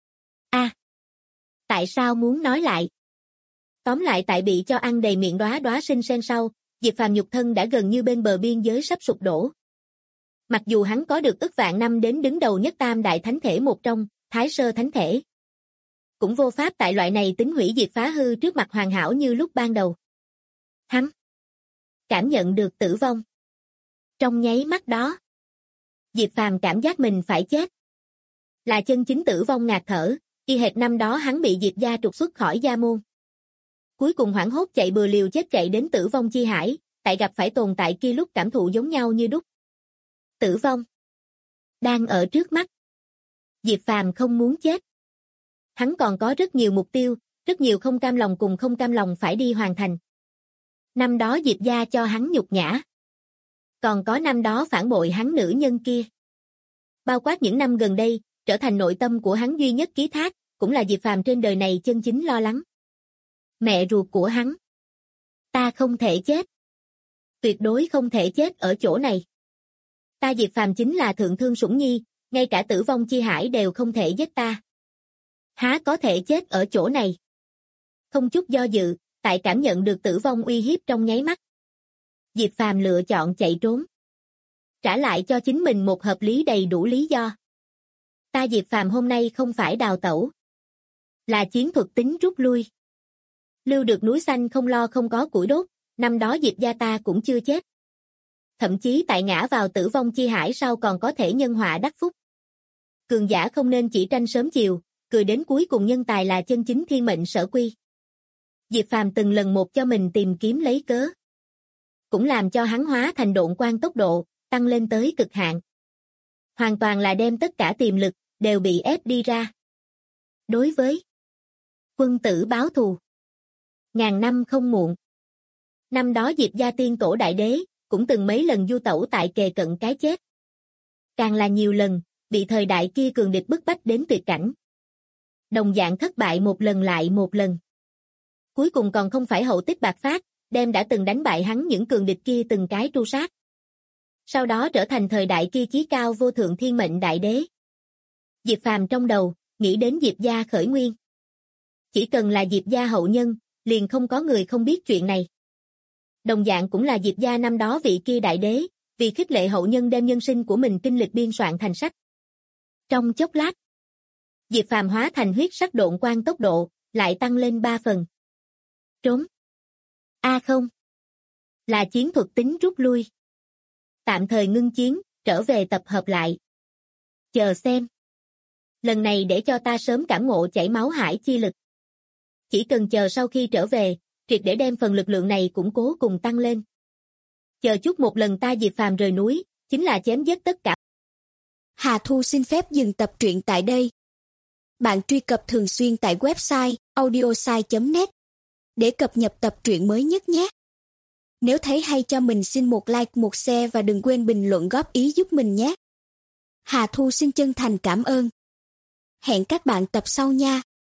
Tại sao muốn nói lại? Tóm lại tại bị cho ăn đầy miệng đóa đóa sinh sen sau, Diệp Phàm nhục thân đã gần như bên bờ biên giới sắp sụp đổ. Mặc dù hắn có được ức vạn năm đến đứng đầu nhất tam đại thánh thể một trong, Thái sơ thánh thể, cũng vô pháp tại loại này tính hủy diệt phá hư trước mặt hoàn hảo như lúc ban đầu. Hắn cảm nhận được tử vong. Trong nháy mắt đó, Diệp Phàm cảm giác mình phải chết. Là chân chính tử vong ngạt thở, y hệt năm đó hắn bị Diệp gia trục xuất khỏi gia môn. Cuối cùng hoảng hốt chạy bừa liều chết chạy đến tử vong chi hải, tại gặp phải tồn tại kia lúc cảm thụ giống nhau như đúc. Tử vong đang ở trước mắt. Diệp Phàm không muốn chết. Hắn còn có rất nhiều mục tiêu, rất nhiều không cam lòng cùng không cam lòng phải đi hoàn thành. Năm đó Diệp gia cho hắn nhục nhã. Còn có năm đó phản bội hắn nữ nhân kia. Bao quát những năm gần đây, trở thành nội tâm của hắn duy nhất ký thác, cũng là Diệp Phàm trên đời này chân chính lo lắng. Mẹ ruột của hắn. Ta không thể chết. Tuyệt đối không thể chết ở chỗ này. Ta Diệp Phàm chính là thượng thương sủng nhi, ngay cả tử vong chi hải đều không thể giết ta. Há có thể chết ở chỗ này. Không chút do dự, tại cảm nhận được tử vong uy hiếp trong nháy mắt. Diệp Phàm lựa chọn chạy trốn. Trả lại cho chính mình một hợp lý đầy đủ lý do. Ta Diệp Phàm hôm nay không phải đào tẩu. Là chiến thuật tính rút lui. Lưu được núi xanh không lo không có củi đốt, năm đó Diệp gia ta cũng chưa chết. Thậm chí tại ngã vào tử vong chi hải sau còn có thể nhân họa đắc phúc. Cường giả không nên chỉ tranh sớm chiều, cười đến cuối cùng nhân tài là chân chính thiên mệnh sở quy. Diệp Phàm từng lần một cho mình tìm kiếm lấy cớ. Cũng làm cho hắn hóa thành độn quang tốc độ, tăng lên tới cực hạn. Hoàn toàn là đem tất cả tiềm lực, đều bị ép đi ra. Đối với quân tử báo thù. Ngàn năm không muộn. Năm đó Diệp gia tiên tổ đại đế, cũng từng mấy lần du tẩu tại kề cận cái chết. Càng là nhiều lần, bị thời đại kia cường địch bức bách đến tuyệt cảnh. Đồng dạng thất bại một lần lại một lần. Cuối cùng còn không phải hậu tích bạc phát, đem đã từng đánh bại hắn những cường địch kia từng cái tru sát. Sau đó trở thành thời đại kia chí cao vô thượng thiên mệnh đại đế. Diệp Phàm trong đầu, nghĩ đến Diệp gia khởi nguyên. Chỉ cần là Diệp gia hậu nhân, liền không có người không biết chuyện này. Đồng dạng cũng là Diệp gia năm đó vị kia đại đế, vì khích lệ hậu nhân đem nhân sinh của mình kinh lịch biên soạn thành sách. Trong chốc lát, Diệp Phàm hóa thành huyết sắc độn quang tốc độ, lại tăng lên 3 phần. Trốn. Không. Là chiến thuật tính rút lui. Tạm thời ngưng chiến, trở về tập hợp lại. Chờ xem. Lần này để cho ta sớm cảm ngộ chảy máu hải chi lực. Chỉ cần chờ sau khi trở về, triệt để đem phần lực lượng này củng cố cùng tăng lên. Chờ chút một lần ta Diệp Phàm rời núi, chính là chém giết tất cả. Hà Thu xin phép dừng tập truyện tại đây. Bạn truy cập thường xuyên tại website audiosai.net để cập nhật tập truyện mới nhất nhé. Nếu thấy hay cho mình xin một like, một share và đừng quên bình luận góp ý giúp mình nhé. Hà Thu xin chân thành cảm ơn. Hẹn các bạn tập sau nha.